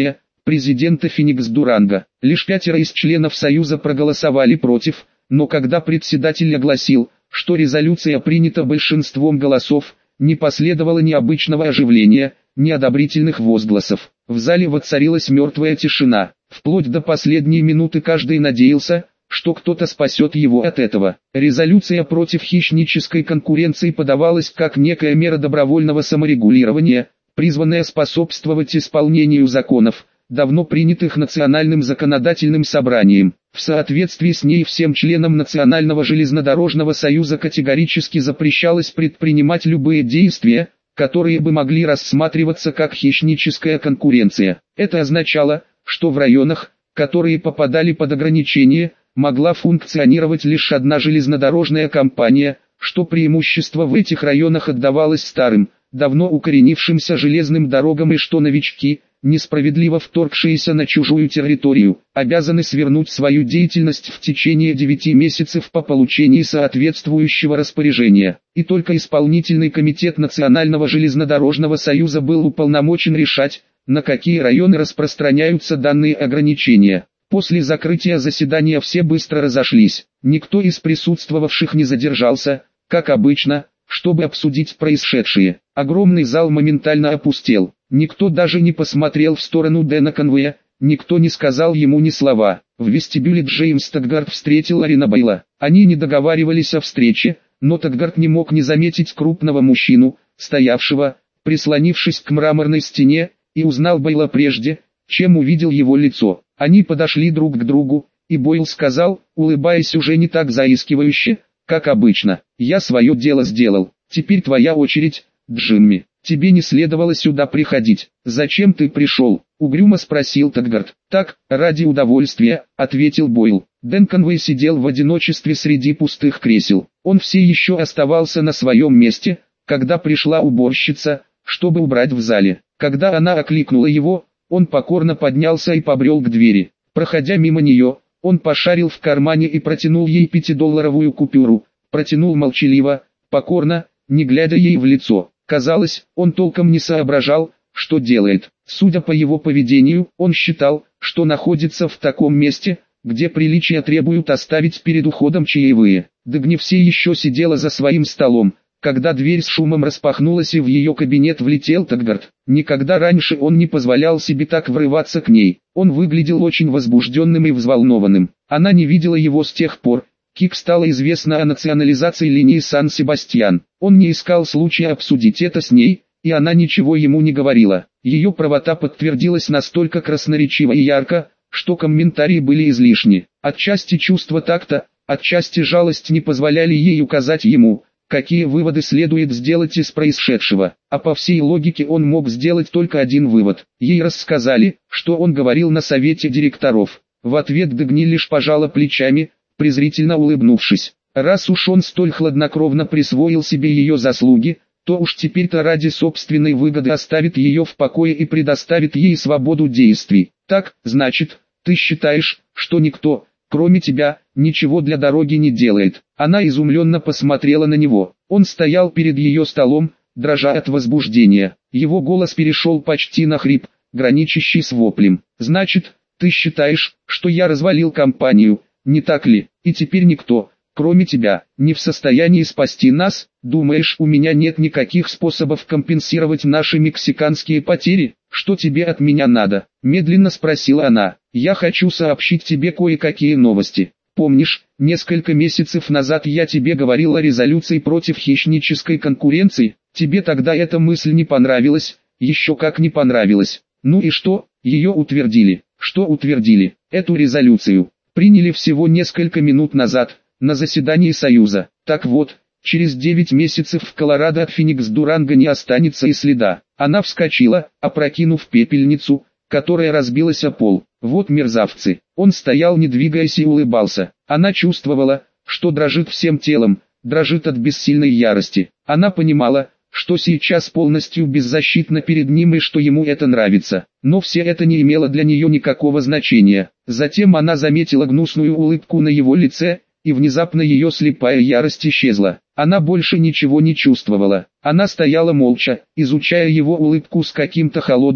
президента Феникс-Дуранго. Лишь 5 из членов Союза проголосовали против, но когда председатель огласил, что резолюция принята большинством голосов, не последовало ни обычного оживления, ни одобрительных возгласов. В зале воцарилась мертвая тишина. Вплоть до последней минуты каждый надеялся, что кто-то спасет его от этого. Резолюция против хищнической конкуренции подавалась как некая мера добровольного саморегулирования, призванная способствовать исполнению законов, давно принятых Национальным законодательным собранием. В соответствии с ней всем членам Национального железнодорожного союза категорически запрещалось предпринимать любые действия, которые бы могли рассматриваться как хищническая конкуренция. Это означало, что в районах, которые попадали под ограничение, могла функционировать лишь одна железнодорожная компания, что преимущество в этих районах отдавалось старым, давно укоренившимся железным дорогам и что новички, несправедливо вторгшиеся на чужую территорию, обязаны свернуть свою деятельность в течение 9 месяцев по получении соответствующего распоряжения. И только исполнительный комитет Национального железнодорожного союза был уполномочен решать, на какие районы распространяются данные ограничения. После закрытия заседания все быстро разошлись. Никто из присутствовавших не задержался, как обычно, чтобы обсудить происшедшее. Огромный зал моментально опустел. Никто даже не посмотрел в сторону Дэна Конвея, никто не сказал ему ни слова. В вестибюле Джеймс Таггарт встретил Арина Бейла. Они не договаривались о встрече, но Таггарт не мог не заметить крупного мужчину, стоявшего, прислонившись к мраморной стене, и узнал Бейла прежде, чем увидел его лицо. Они подошли друг к другу, и Бойл сказал, улыбаясь уже не так заискивающе, как обычно: «Я свое дело сделал, теперь твоя очередь, Джимми. Тебе не следовало сюда приходить. Зачем ты пришел?» — угрюмо спросил Таггарт. «Так, ради удовольствия», — ответил Бойл. Дэн Конвей сидел в одиночестве среди пустых кресел. Он все еще оставался на своем месте, когда пришла уборщица, чтобы убрать в зале. Когда она окликнула его, он покорно поднялся и побрел к двери. Проходя мимо нее, он пошарил в кармане и протянул ей 5-долларовую купюру. Протянул молчаливо, покорно, не глядя ей в лицо. Казалось, он толком не соображал, что делает. Судя по его поведению, он считал, что находится в таком месте, где приличия требуют оставить перед уходом чаевые. Дагни все еще сидела за своим столом, когда дверь с шумом распахнулась и в ее кабинет влетел Таггарт. Никогда раньше он не позволял себе так врываться к ней. Он выглядел очень возбужденным и взволнованным. Она не видела его с тех пор, как стало известно о национализации линии Сан-Себастьян. Он не искал случая обсудить это с ней, и она ничего ему не говорила. Ее правота подтвердилась настолько красноречиво и ярко, что комментарии были излишни. Отчасти чувство такта, отчасти жалость не позволяли ей указать ему, какие выводы следует сделать из происшедшего. А по всей логике он мог сделать только один вывод. Ей рассказали, что он говорил на совете директоров. В ответ Дагни лишь пожала плечами, презрительно улыбнувшись. Раз уж он столь хладнокровно присвоил себе ее заслуги, то уж теперь-то ради собственной выгоды оставит ее в покое и предоставит ей свободу действий. Так, значит, ты считаешь, что никто, кроме тебя, ничего для дороги не делает? Она изумленно посмотрела на него. Он стоял перед ее столом, дрожа от возбуждения. Его голос перешел почти на хрип, граничащий с воплем. Значит, ты считаешь, что я развалил компанию, не так ли? И теперь никто, кроме тебя, не в состоянии спасти нас? Думаешь, у меня нет никаких способов компенсировать наши мексиканские потери? Что тебе от меня надо? Медленно спросила она. Я хочу сообщить тебе кое-какие новости. Помнишь, несколько месяцев назад я тебе говорил о резолюции против хищнической конкуренции? Тебе тогда эта мысль не понравилась? Еще как не понравилась. Ну и что? Ее утвердили. Что утвердили? Эту резолюцию приняли всего несколько минут назад, на заседании Союза. Так вот, через 9 месяцев в Колорадо от Феникс-Дуранго не останется и следа. Она вскочила, опрокинув пепельницу, которая разбилась о пол. Вот мерзавцы. Он стоял не двигаясь и улыбался. Она чувствовала, что дрожит всем телом, дрожит от бессильной ярости. Она понимала, что сейчас полностью беззащитна перед ним и что ему это нравится. Но все это не имело для нее никакого значения. Затем она заметила гнусную улыбку на его лице, и внезапно ее слепая ярость исчезла. Она больше ничего не чувствовала. Она стояла молча, изучая его улыбку с каким-то холодным,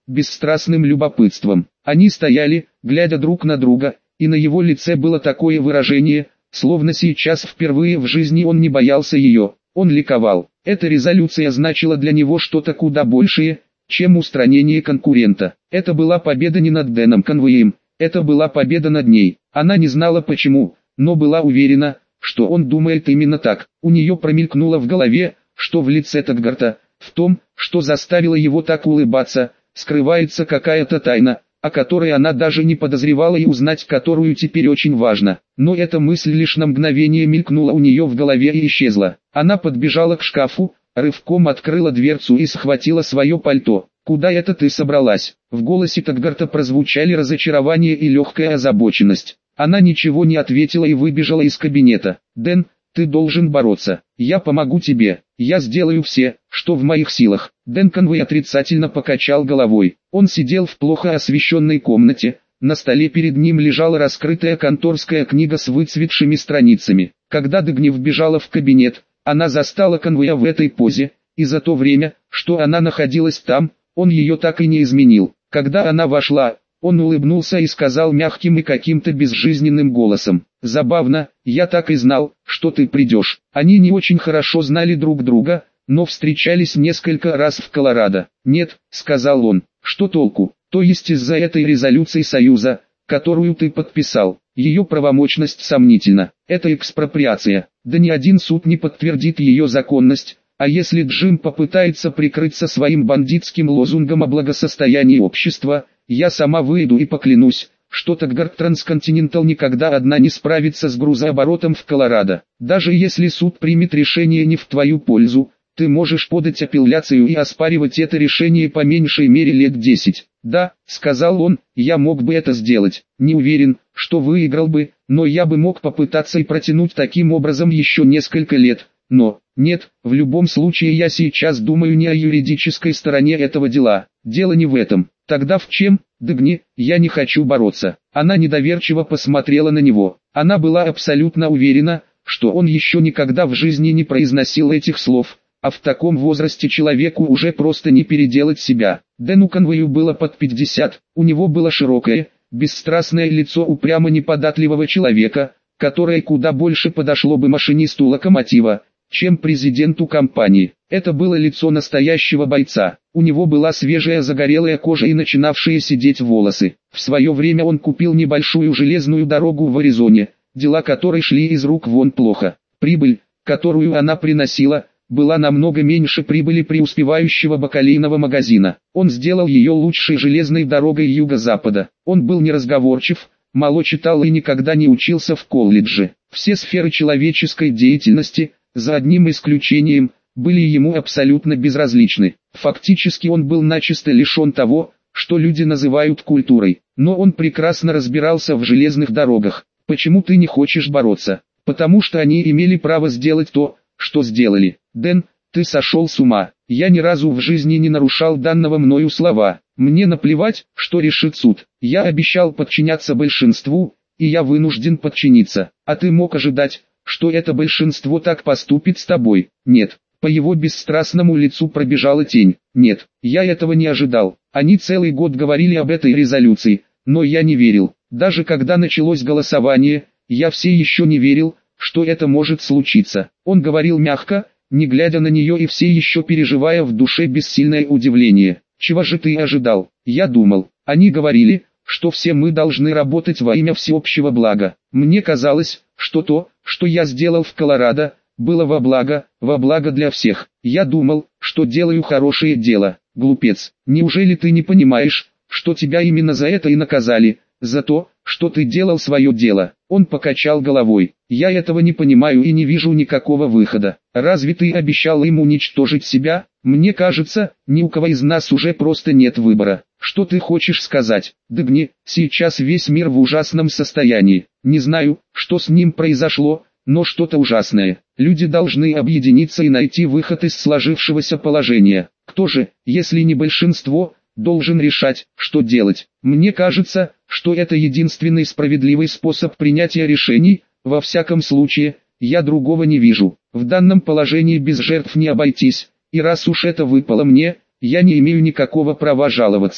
бесстрастным любопытством. Они стояли, глядя друг на друга, и на его лице было такое выражение, словно сейчас впервые в жизни он не боялся ее. Он ликовал. Эта резолюция значила для него что-то куда большее, чем устранение конкурента. Это была победа не над Дэном Конвеем, это была победа над ней. Она не знала почему, но была уверена, что он думает именно так. У нее промелькнуло в голове, что в лице Таггарта, в том, что заставило его так улыбаться, скрывается какая-то тайна, о которой она даже не подозревала и узнать которую теперь очень важно. Но эта мысль лишь на мгновение мелькнула у нее в голове и исчезла. Она подбежала к шкафу, рывком открыла дверцу и схватила свое пальто. «Куда это ты собралась?» В голосе Таггарта прозвучали разочарование и легкая озабоченность. Она ничего не ответила и выбежала из кабинета. «Дэн, ты должен бороться. Я помогу тебе. Я сделаю все, что в моих силах». Дэн Конвей отрицательно покачал головой. Он сидел в плохо освещенной комнате. На столе перед ним лежала раскрытая конторская книга с выцветшими страницами. Когда Дагни вбежала в кабинет, она застала Конвея в этой позе, и за то время, что она находилась там, он ее так и не изменил. Когда она вошла, он улыбнулся и сказал мягким и каким-то безжизненным голосом: «Забавно, я так и знал, что ты придешь». Они не очень хорошо знали друг друга, но встречались несколько раз в Колорадо. «Нет», — сказал он, — «что толку? То есть из-за этой резолюции Союза, которую ты подписал, ее правомочность сомнительна. Это экспроприация. Да ни один суд не подтвердит ее законность. А если Джим попытается прикрыться своим бандитским лозунгом о благосостоянии общества, я сама выйду и поклянусь, что Таггарт Трансконтинентал никогда одна не справится с грузооборотом в Колорадо. Даже если суд примет решение не в твою пользу, ты можешь подать апелляцию и оспаривать это решение по меньшей мере лет 10. «Да», — сказал он, — «я мог бы это сделать. Не уверен, что выиграл бы, но я бы мог попытаться и протянуть таким образом еще несколько лет. Но, нет, в любом случае я сейчас думаю не о юридической стороне этого дела. Дело не в этом. Тогда в чем? Дагни, я не хочу бороться». Она недоверчиво посмотрела на него. Она была абсолютно уверена, что он еще никогда в жизни не произносил этих слов, а в таком возрасте человеку уже просто не переделать себя. Дэну Конвею было под 50, у него было широкое, бесстрастное лицо упрямо неподатливого человека, которое куда больше подошло бы машинисту локомотива, чем президенту компании. Это было лицо настоящего бойца. У него была свежая загорелая кожа и начинавшие сидеть волосы. В свое время он купил небольшую железную дорогу в Аризоне, дела которой шли из рук вон плохо. Прибыль, которую она приносила, была намного меньше прибыли преуспевающего бакалейного магазина. Он сделал ее лучшей железной дорогой юго-запада. Он был неразговорчив, мало читал и никогда не учился в колледже. Все сферы человеческой деятельности, за одним исключением, были ему абсолютно безразличны. Фактически он был начисто лишен того, что люди называют культурой. Но он прекрасно разбирался в железных дорогах. «Почему ты не хочешь бороться?» «Потому что они имели право сделать то, что сделали». «Дэн, ты сошел с ума. Я ни разу в жизни не нарушал данного мною слова. Мне наплевать, что решит суд. Я обещал подчиняться большинству, и я вынужден подчиниться. А ты мог ожидать, что это большинство так поступит с тобой?» «Нет». По его бесстрастному лицу пробежала тень. «Нет, я этого не ожидал. Они целый год говорили об этой резолюции, но я не верил. Даже когда началось голосование, я все еще не верил, что это может случиться». Он говорил мягко, не глядя на нее и все еще переживая в душе бессильное удивление. «Чего же ты ожидал? Я думал, они говорили, что все мы должны работать во имя всеобщего блага. Мне казалось, что то, что я сделал в Колорадо, было во благо для всех. Я думал, что делаю хорошее дело». «Глупец, неужели ты не понимаешь, что тебя именно за это и наказали, за то, что ты делал свое дело?» Он покачал головой. «Я этого не понимаю и не вижу никакого выхода. Разве ты обещал им уничтожить себя? Мне кажется, ни у кого из нас уже просто нет выбора». «Что ты хочешь сказать?» «Дагни, сейчас весь мир в ужасном состоянии. Не знаю, что с ним произошло, но что-то ужасное. Люди должны объединиться и найти выход из сложившегося положения. Кто же, если не большинство, должен решать, что делать? Мне кажется, что это единственный справедливый способ принятия решений. Во всяком случае, я другого не вижу. В данном положении без жертв не обойтись, и раз уж это выпало мне, я не имею никакого права жаловаться».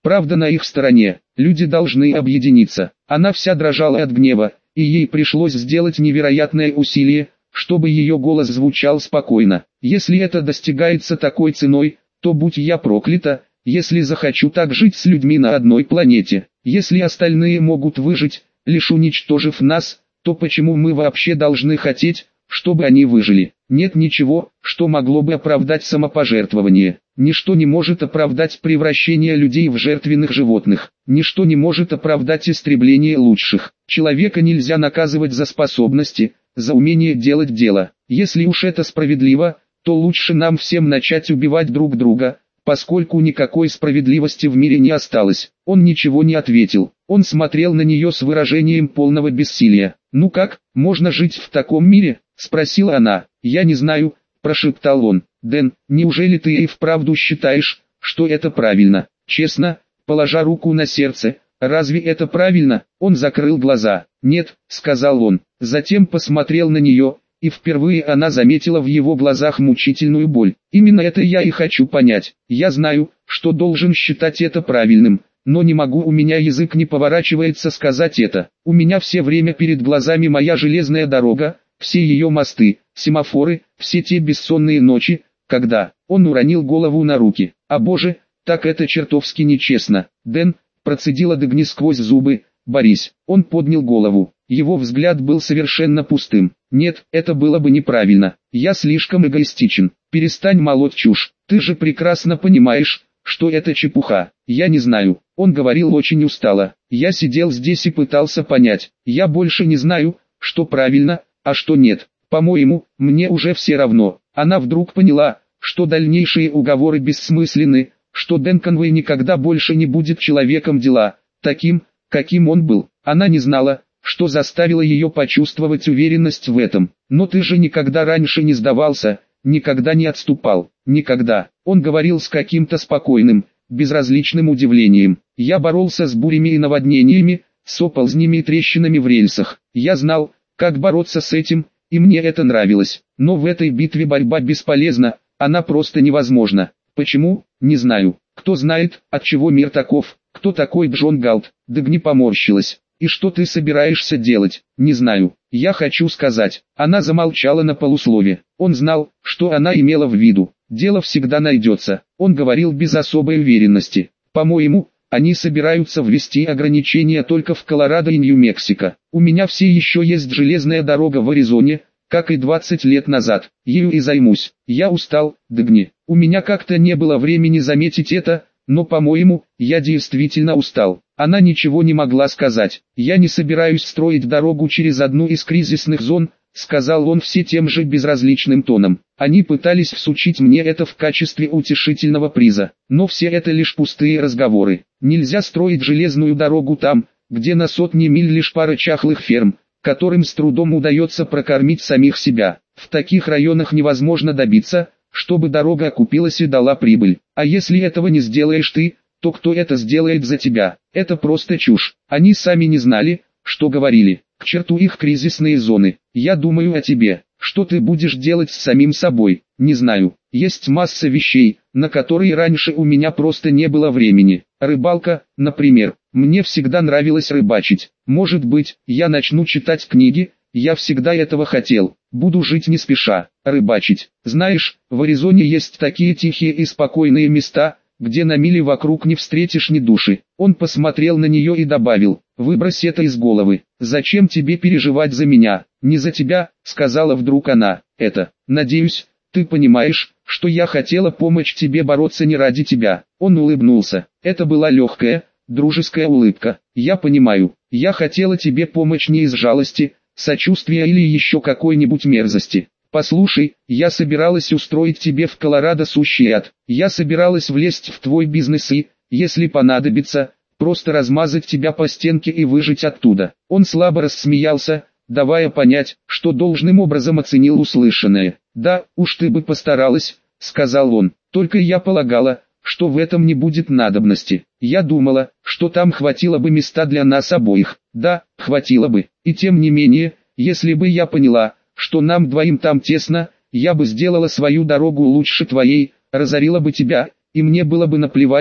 Правда на их стороне, люди должны объединиться. Она вся дрожала от гнева, и ей пришлось сделать невероятное усилие, чтобы ее голос звучал спокойно. Если это достигается такой ценой, то будь я проклята, если захочу так жить с людьми на одной планете. Если остальные могут выжить, лишь уничтожив нас, то почему мы вообще должны хотеть, чтобы они выжили? Нет ничего, что могло бы оправдать самопожертвование. Ничто не может оправдать превращение людей в жертвенных животных. Ничто не может оправдать истребление лучших. Человека нельзя наказывать за способности, за умение делать дело. Если уж это справедливо, то лучше нам всем начать убивать друг друга, поскольку никакой справедливости в мире не осталось. Он ничего не ответил. Он смотрел на нее с выражением полного бессилия. «Ну как, можно жить в таком мире?» – спросила она. «Я не знаю», – прошептал он. «Дэн, неужели ты и вправду считаешь, что это правильно?» Честно, положа руку на сердце, разве это правильно? Он закрыл глаза. «Нет», – сказал он. Затем посмотрел на нее, и впервые она заметила в его глазах мучительную боль. «Именно это я и хочу понять. Я знаю, что должен считать это правильным, но не могу, у меня язык не поворачивается сказать это. У меня все время перед глазами моя железная дорога, все ее мосты, семафоры, все те бессонные ночи, когда...» Он уронил голову на руки. «А боже, так это чертовски нечестно». «Дэн», процедила Дагни сквозь зубы, — «Борис». Он поднял голову. Его взгляд был совершенно пустым. «Нет, это было бы неправильно. Я слишком эгоистичен. Перестань молоть чушь. Ты же прекрасно понимаешь, что это чепуха. Я не знаю». Он говорил очень устало. «Я сидел здесь и пытался понять. Я больше не знаю, что правильно, а что нет. По-моему, мне уже все равно». Она вдруг поняла, что дальнейшие уговоры бессмысленны, что Дэн Конвей никогда больше не будет человеком дела, таким, каким он был. Она не знала, что заставило ее почувствовать уверенность в этом. «Но ты же никогда раньше не сдавался, никогда не отступал, никогда». Он говорил с каким-то спокойным, безразличным удивлением. «Я боролся с бурями и наводнениями, с оползнями и трещинами в рельсах. Я знал, как бороться с этим, и мне это нравилось. Но в этой битве борьба бесполезна, она просто невозможна. Почему? Не знаю. Кто знает, от чего мир таков, кто такой Джон Галт?» Дагни поморщилась. «И что ты собираешься делать?» «Не знаю. Я хочу сказать». Она замолчала на полуслове. Он знал, что она имела в виду. «Дело всегда найдется». Он говорил без особой уверенности. «По-моему, они собираются ввести ограничения только в Колорадо и Нью-Мексико. У меня все еще есть железная дорога в Аризоне, как и 20 лет назад. Ею и займусь. Я устал, Дагни. У меня как-то не было времени заметить это, но, по-моему, я действительно устал». Она ничего не могла сказать. «Я не собираюсь строить дорогу через одну из кризисных зон», сказал он все тем же безразличным тоном. «Они пытались всучить мне это в качестве утешительного приза. Но все это лишь пустые разговоры. Нельзя строить железную дорогу там, где на сотни миль лишь пара чахлых ферм, которым с трудом удается прокормить самих себя. В таких районах невозможно добиться, чтобы дорога окупилась и дала прибыль. А если этого не сделаешь ты, то кто это сделает за тебя? Это просто чушь. Они сами не знали, что говорили. К черту их кризисные зоны. Я думаю о тебе. Что ты будешь делать с самим собой? Не знаю. Есть масса вещей, на которые раньше у меня просто не было времени. Рыбалка, например. Мне всегда нравилось рыбачить. Может быть, я начну читать книги. Я всегда этого хотел. Буду жить не спеша, рыбачить. Знаешь, в Аризоне есть такие тихие и спокойные места, где на мили вокруг не встретишь ни души». Он посмотрел на нее и добавил: «Выбрось это из головы. Зачем тебе переживать за меня?» «Не за тебя», — сказала вдруг она. «Это, надеюсь, ты понимаешь, что я хотела помочь тебе бороться не ради тебя». Он улыбнулся. Это была легкая, дружеская улыбка. «Я понимаю. Я хотела тебе помочь не из жалости, сочувствия или еще какой-нибудь мерзости. Послушай, я собиралась устроить тебе в Колорадо сущий ад. Я собиралась влезть в твой бизнес и, если понадобится, просто размазать тебя по стенке и выжить оттуда». Он слабо рассмеялся, давая понять, что должным образом оценил услышанное. «Да, уж ты бы постаралась», — сказал он. «Только я полагала, что в этом не будет надобности. Я думала, что там хватило бы места для нас обоих». «Да, хватило бы. И тем не менее, если бы я поняла, что нам двоим там тесно, я бы сделала свою дорогу лучше твоей, разорила бы тебя, и мне было бы наплевать,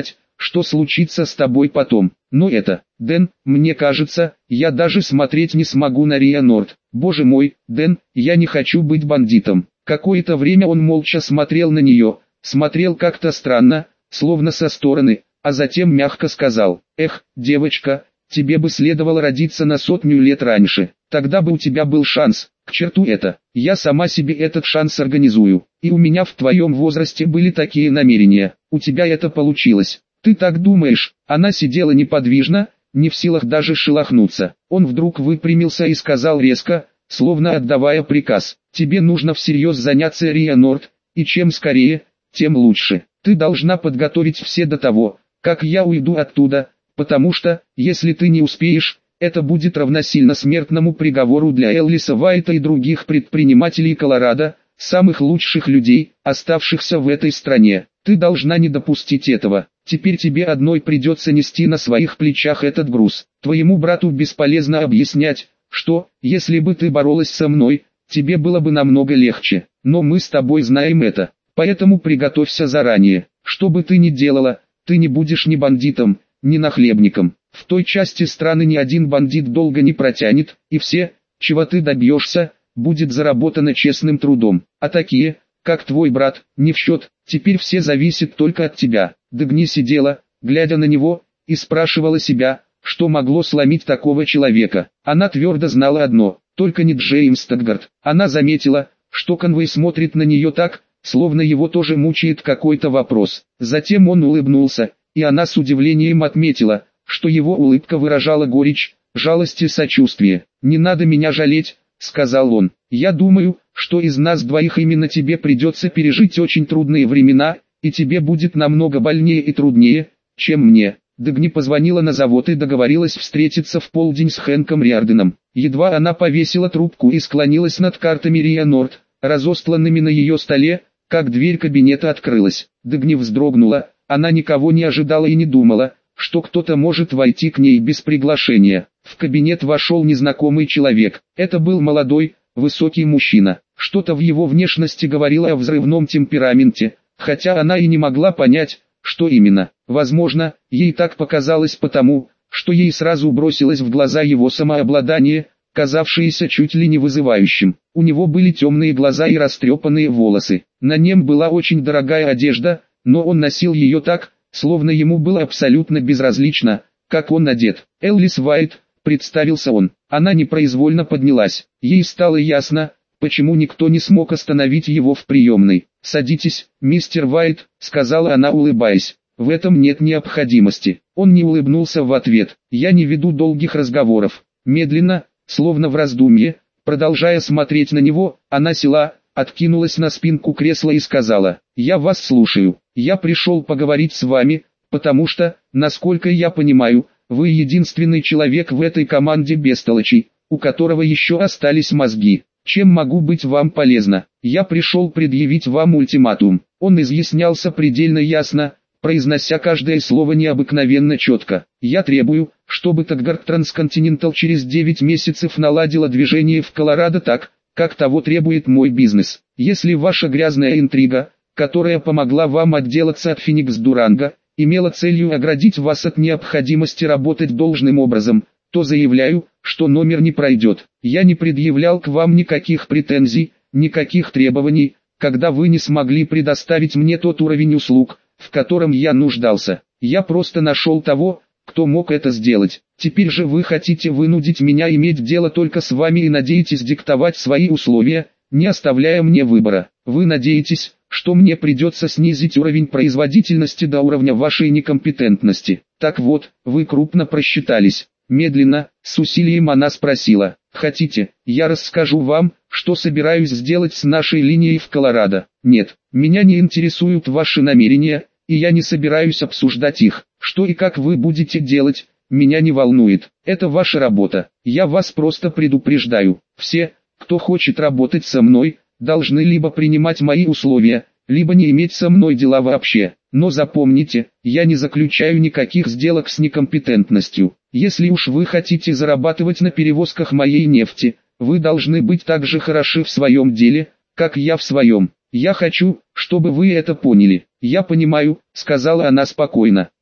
что случится с тобой потом. Но это, Дэн, мне кажется, я даже смотреть не смогу на Риа Норт. Боже мой, Дэн, я не хочу быть бандитом. Какое-то время он молча смотрел на нее, смотрел как-то странно, словно со стороны, а затем мягко сказал: «Эх, девочка, тебе бы следовало родиться на 100 лет раньше, тогда бы у тебя был шанс. К черту это, я сама себе этот шанс организую, и у меня в твоем возрасте были такие намерения, у тебя это получилось. Ты так думаешь?» Она сидела неподвижно, не в силах даже шелохнуться. Он вдруг выпрямился и сказал резко, словно отдавая приказ: «Тебе нужно всерьез заняться Риа Норт, и чем скорее, тем лучше. Ты должна подготовить все до того, как я уйду оттуда, потому что, если ты не успеешь, это будет равносильно смертному приговору для Эллиса Уайта и других предпринимателей Колорадо, самых лучших людей, оставшихся в этой стране. Ты должна не допустить этого. Теперь тебе одной придется нести на своих плечах этот груз. Твоему брату бесполезно объяснять, что, если бы ты боролась со мной, тебе было бы намного легче. Но мы с тобой знаем это. Поэтому приготовься заранее. Что бы ты ни делала, ты не будешь ни бандитом, ни нахлебником. В той части страны ни один бандит долго не протянет, и все, чего ты добьешься, будет заработано честным трудом. А такие, как твой брат, не в счет. Теперь все зависит только от тебя». Дагни сидела, глядя на него, и спрашивала себя, что могло сломить такого человека. Она твердо знала одно: только не Джеймс Таггарт. Она заметила, что Конвей смотрит на нее так, словно его тоже мучает какой-то вопрос. Затем он улыбнулся, и она с удивлением отметила, что его улыбка выражала горечь, жалость и сочувствие. «Не надо меня жалеть», — сказал он. «Я думаю, что из нас двоих именно тебе придется пережить очень трудные времена, и тебе будет намного больнее и труднее, чем мне». Дагни позвонила на завод и договорилась встретиться в полдень с Хэнком Риарденом. Едва она повесила трубку и склонилась над картами Риа Норт, разостланными на ее столе, как дверь кабинета открылась. Дагни вздрогнула, она никого не ожидала и не думала, что кто-то может войти к ней без приглашения. В кабинет вошел незнакомый человек. Это был молодой, высокий мужчина. Что-то в его внешности говорило о взрывном темпераменте, хотя она и не могла понять, что именно. Возможно, ей так показалось потому, что ей сразу бросилось в глаза его самообладание, казавшееся чуть ли не вызывающим. У него были темные глаза и растрепанные волосы. На нем была очень дорогая одежда, но он носил ее так, словно ему было абсолютно безразлично, как он одет. «Эллис Уайт», — представился он. Она непроизвольно поднялась. Ей стало ясно, почему никто не смог остановить его в приемной. «Садитесь, мистер Уайт», — сказала она, улыбаясь. «В этом нет необходимости». Он не улыбнулся в ответ. «Я не веду долгих разговоров». Медленно, словно в раздумье, продолжая смотреть на него, она села, откинулась на спинку кресла и сказала: «Я вас слушаю. Я пришел поговорить с вами, потому что, насколько я понимаю, вы единственный человек в этой команде бестолочей, у которого еще остались мозги. Чем могу быть вам полезна? Я пришел предъявить вам ультиматум». Он изъяснялся предельно ясно, произнося каждое слово необыкновенно четко. «Я требую, чтобы Таггарт Трансконтинентал через 9 месяцев наладила движение в Колорадо так, как того требует мой бизнес. Если ваша грязная интрига, которая помогла вам отделаться от Феникс Дуранга, имела целью оградить вас от необходимости работать должным образом, то заявляю, что номер не пройдет. Я не предъявлял к вам никаких претензий, никаких требований, когда вы не смогли предоставить мне тот уровень услуг, в котором я нуждался. Я просто нашел того, кто мог это сделать. Теперь же вы хотите вынудить меня иметь дело только с вами и надеетесь диктовать свои условия, не оставляя мне выбора. Вы надеетесь, что мне придется снизить уровень производительности до уровня вашей некомпетентности. Так вот, вы крупно просчитались». Медленно, с усилием она спросила: «Хотите, я расскажу вам, что собираюсь сделать с нашей линией в Колорадо?» «Нет, меня не интересуют ваши намерения, и я не собираюсь обсуждать их. Что и как вы будете делать, меня не волнует. Это ваша работа. Я вас просто предупреждаю. Все, кто хочет работать со мной, должны либо принимать мои условия, либо не иметь со мной дела вообще. Но запомните, я не заключаю никаких сделок с некомпетентностью. Если уж вы хотите зарабатывать на перевозках моей нефти, вы должны быть так же хороши в своем деле, как я в своем. Я хочу, чтобы вы это поняли». «Я понимаю», — сказала она спокойно.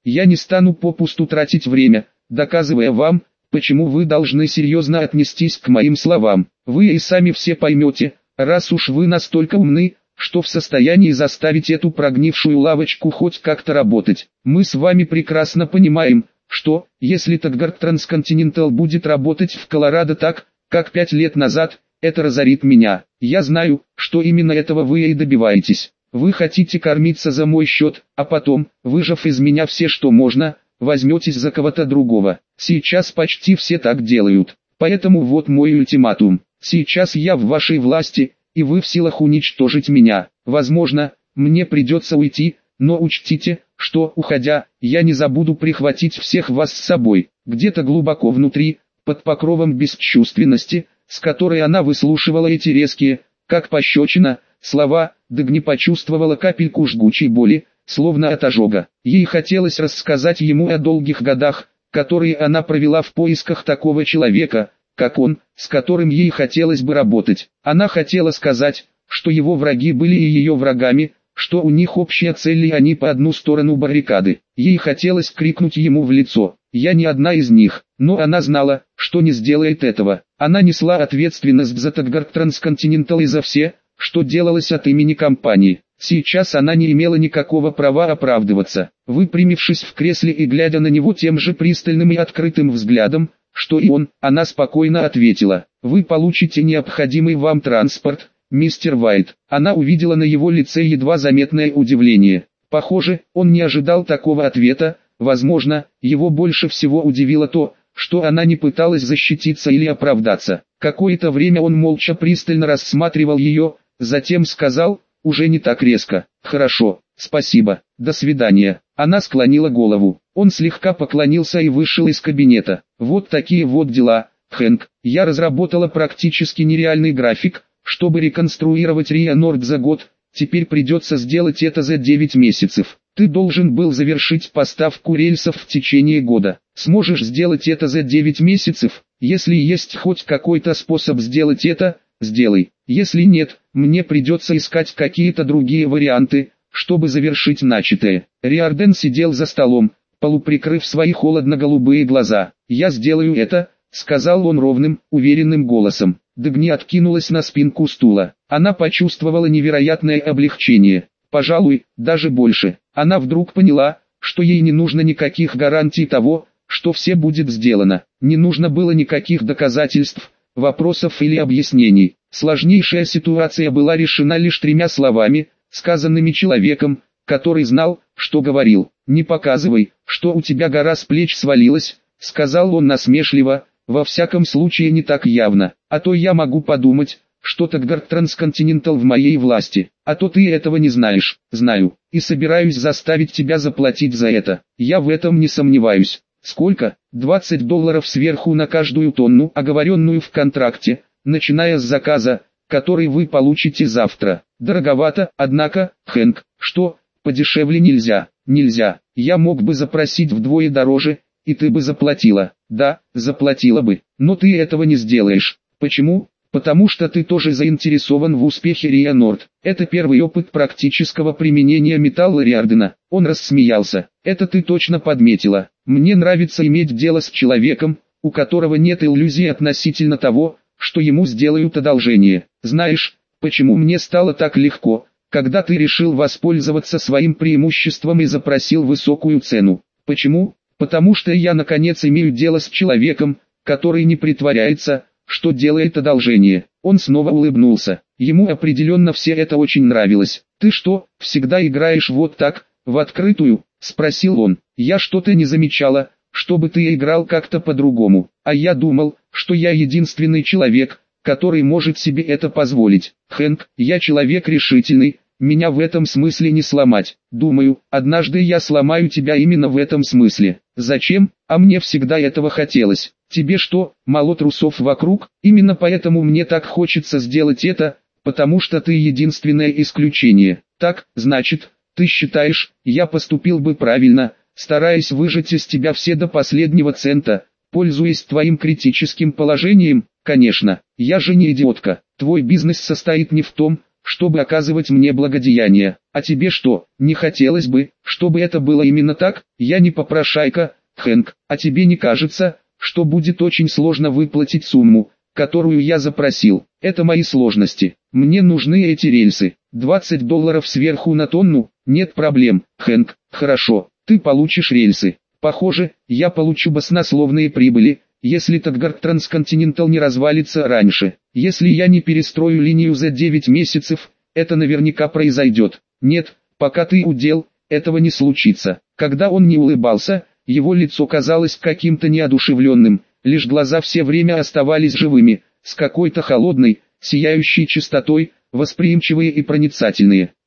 Я не стану попусту тратить время, доказывая вам, почему вы должны серьезно отнестись к моим словам. Вы и сами все поймете, раз уж вы настолько умны, что в состоянии заставить эту прогнившую лавочку хоть как-то работать. Мы с вами прекрасно понимаем, что, если Таггарт Трансконтинентал будет работать в Колорадо так, как 5 лет назад, это разорит меня. Я знаю, что именно этого вы и добиваетесь. Вы хотите кормиться за мой счет, а потом, выжав из меня все что можно, возьметесь за кого-то другого. Сейчас почти все так делают. Поэтому вот мой ультиматум. Сейчас я в вашей власти, и вы в силах уничтожить меня. Возможно, мне придется уйти, но учтите, что, уходя, я не забуду прихватить всех вас с собой. Где-то глубоко внутри, под покровом бесчувственности, с которой она выслушивала эти резкие, как пощечина, слова, Дагни почувствовала капельку жгучей боли, словно от ожога. Ей хотелось рассказать ему о долгих годах, которые она провела в поисках такого человека, как он, с которым ей хотелось бы работать. Она хотела сказать, что его враги были и ее врагами, что у них общая цель и они по одну сторону баррикады. Ей хотелось крикнуть ему в лицо: «Я не одна из них», но она знала, что не сделает этого. Она несла ответственность за Таггарт Трансконтинентал и за все, что делалось от имени компании. Сейчас она не имела никакого права оправдываться. Выпрямившись в кресле и глядя на него тем же пристальным и открытым взглядом, что и он, она спокойно ответила: «Вы получите необходимый вам транспорт, мистер Уайт». Она увидела на его лице едва заметное удивление. Похоже, он не ожидал такого ответа. Возможно, его больше всего удивило то, что она не пыталась защититься или оправдаться. Какое-то время он молча пристально рассматривал ее, затем сказал, уже не так резко: «Хорошо, спасибо, до свидания». Она склонила голову. Он слегка поклонился и вышел из кабинета. «Вот такие вот дела, Хэнк. Я разработала практически нереальный график, чтобы реконструировать Риа Норд за год. Теперь придется сделать это за 9 месяцев. Ты должен был завершить поставку рельсов в течение года. Сможешь сделать это за 9 месяцев? Если есть хоть какой-то способ сделать это, сделай. Если нет, мне придется искать какие-то другие варианты, чтобы завершить начатое». Риордан сидел за столом, полуприкрыв свои холодно-голубые глаза. «Я сделаю это», — сказал он ровным, уверенным голосом. Дагни откинулась на спинку стула. Она почувствовала невероятное облегчение. Пожалуй, даже больше. Она вдруг поняла, что ей не нужно никаких гарантий того, что все будет сделано. Не нужно было никаких доказательств, вопросов или объяснений. Сложнейшая ситуация была решена лишь 3 словами, сказанными человеком, который знал, что говорил. «Не показывай, что у тебя гора с плеч свалилась», — сказал он насмешливо, «во всяком случае не так явно, а то я могу подумать, что Таггарт Трансконтинентал в моей власти, а то ты этого не знаешь». «Знаю, и собираюсь заставить тебя заплатить за это, я в этом не сомневаюсь». «Сколько?» $20 сверху на каждую тонну, оговоренную в контракте, начиная с заказа, который вы получите завтра. Дороговато, однако, Хэнк. Что, подешевле нельзя? Нельзя. Я мог бы запросить вдвое дороже, и ты бы заплатила». «Да, заплатила бы, но ты этого не сделаешь». «Почему?» «Потому что ты тоже заинтересован в успехе Риа Норд. Это первый опыт практического применения металла Риордана». Он рассмеялся. «Это ты точно подметила. Мне нравится иметь дело с человеком, у которого нет иллюзий относительно того, что ему сделают одолжение. Знаешь, почему мне стало так легко, когда ты решил воспользоваться своим преимуществом и запросил высокую цену? Почему? Потому что я наконец имею дело с человеком, который не притворяется, что делает одолжение». Он снова улыбнулся. Ему определенно все это очень нравилось. «Ты что, всегда играешь вот так, в открытую?» — спросил он. «Я что-то не замечала, чтобы ты играл как-то по-другому. А я думал, что я единственный человек, который может себе это позволить. Хэнк, я человек решительный, меня в этом смысле не сломать. Думаю, однажды я сломаю тебя именно в этом смысле. Зачем? А мне всегда этого хотелось. Тебе что, мало трусов вокруг? Именно поэтому мне так хочется сделать это, потому что ты единственное исключение. Так, значит, ты считаешь, я поступил бы правильно, стараясь выжать из тебя все до последнего цента, пользуясь твоим критическим положением? Конечно, я же не идиотка. Твой бизнес состоит не в том, чтобы оказывать мне благодеяние. А тебе что, не хотелось бы, чтобы это было именно так? Я не попрошайка, Хэнк, а тебе не кажется, что будет очень сложно выплатить сумму, которую я запросил? Это мои сложности. Мне нужны эти рельсы. $20 сверху на тонну? Нет проблем, Хэнк. Хорошо, ты получишь рельсы. Похоже, я получу баснословные прибыли, если Таггарт Трансконтинентал не развалится раньше. Если я не перестрою линию за 9 месяцев, это наверняка произойдет. Нет, пока ты удел, этого не случится. Когда он не улыбался, его лицо казалось каким-то неодушевленным, лишь глаза все время оставались живыми, с какой-то холодной, сияющей чистотой, восприимчивые и проницательные.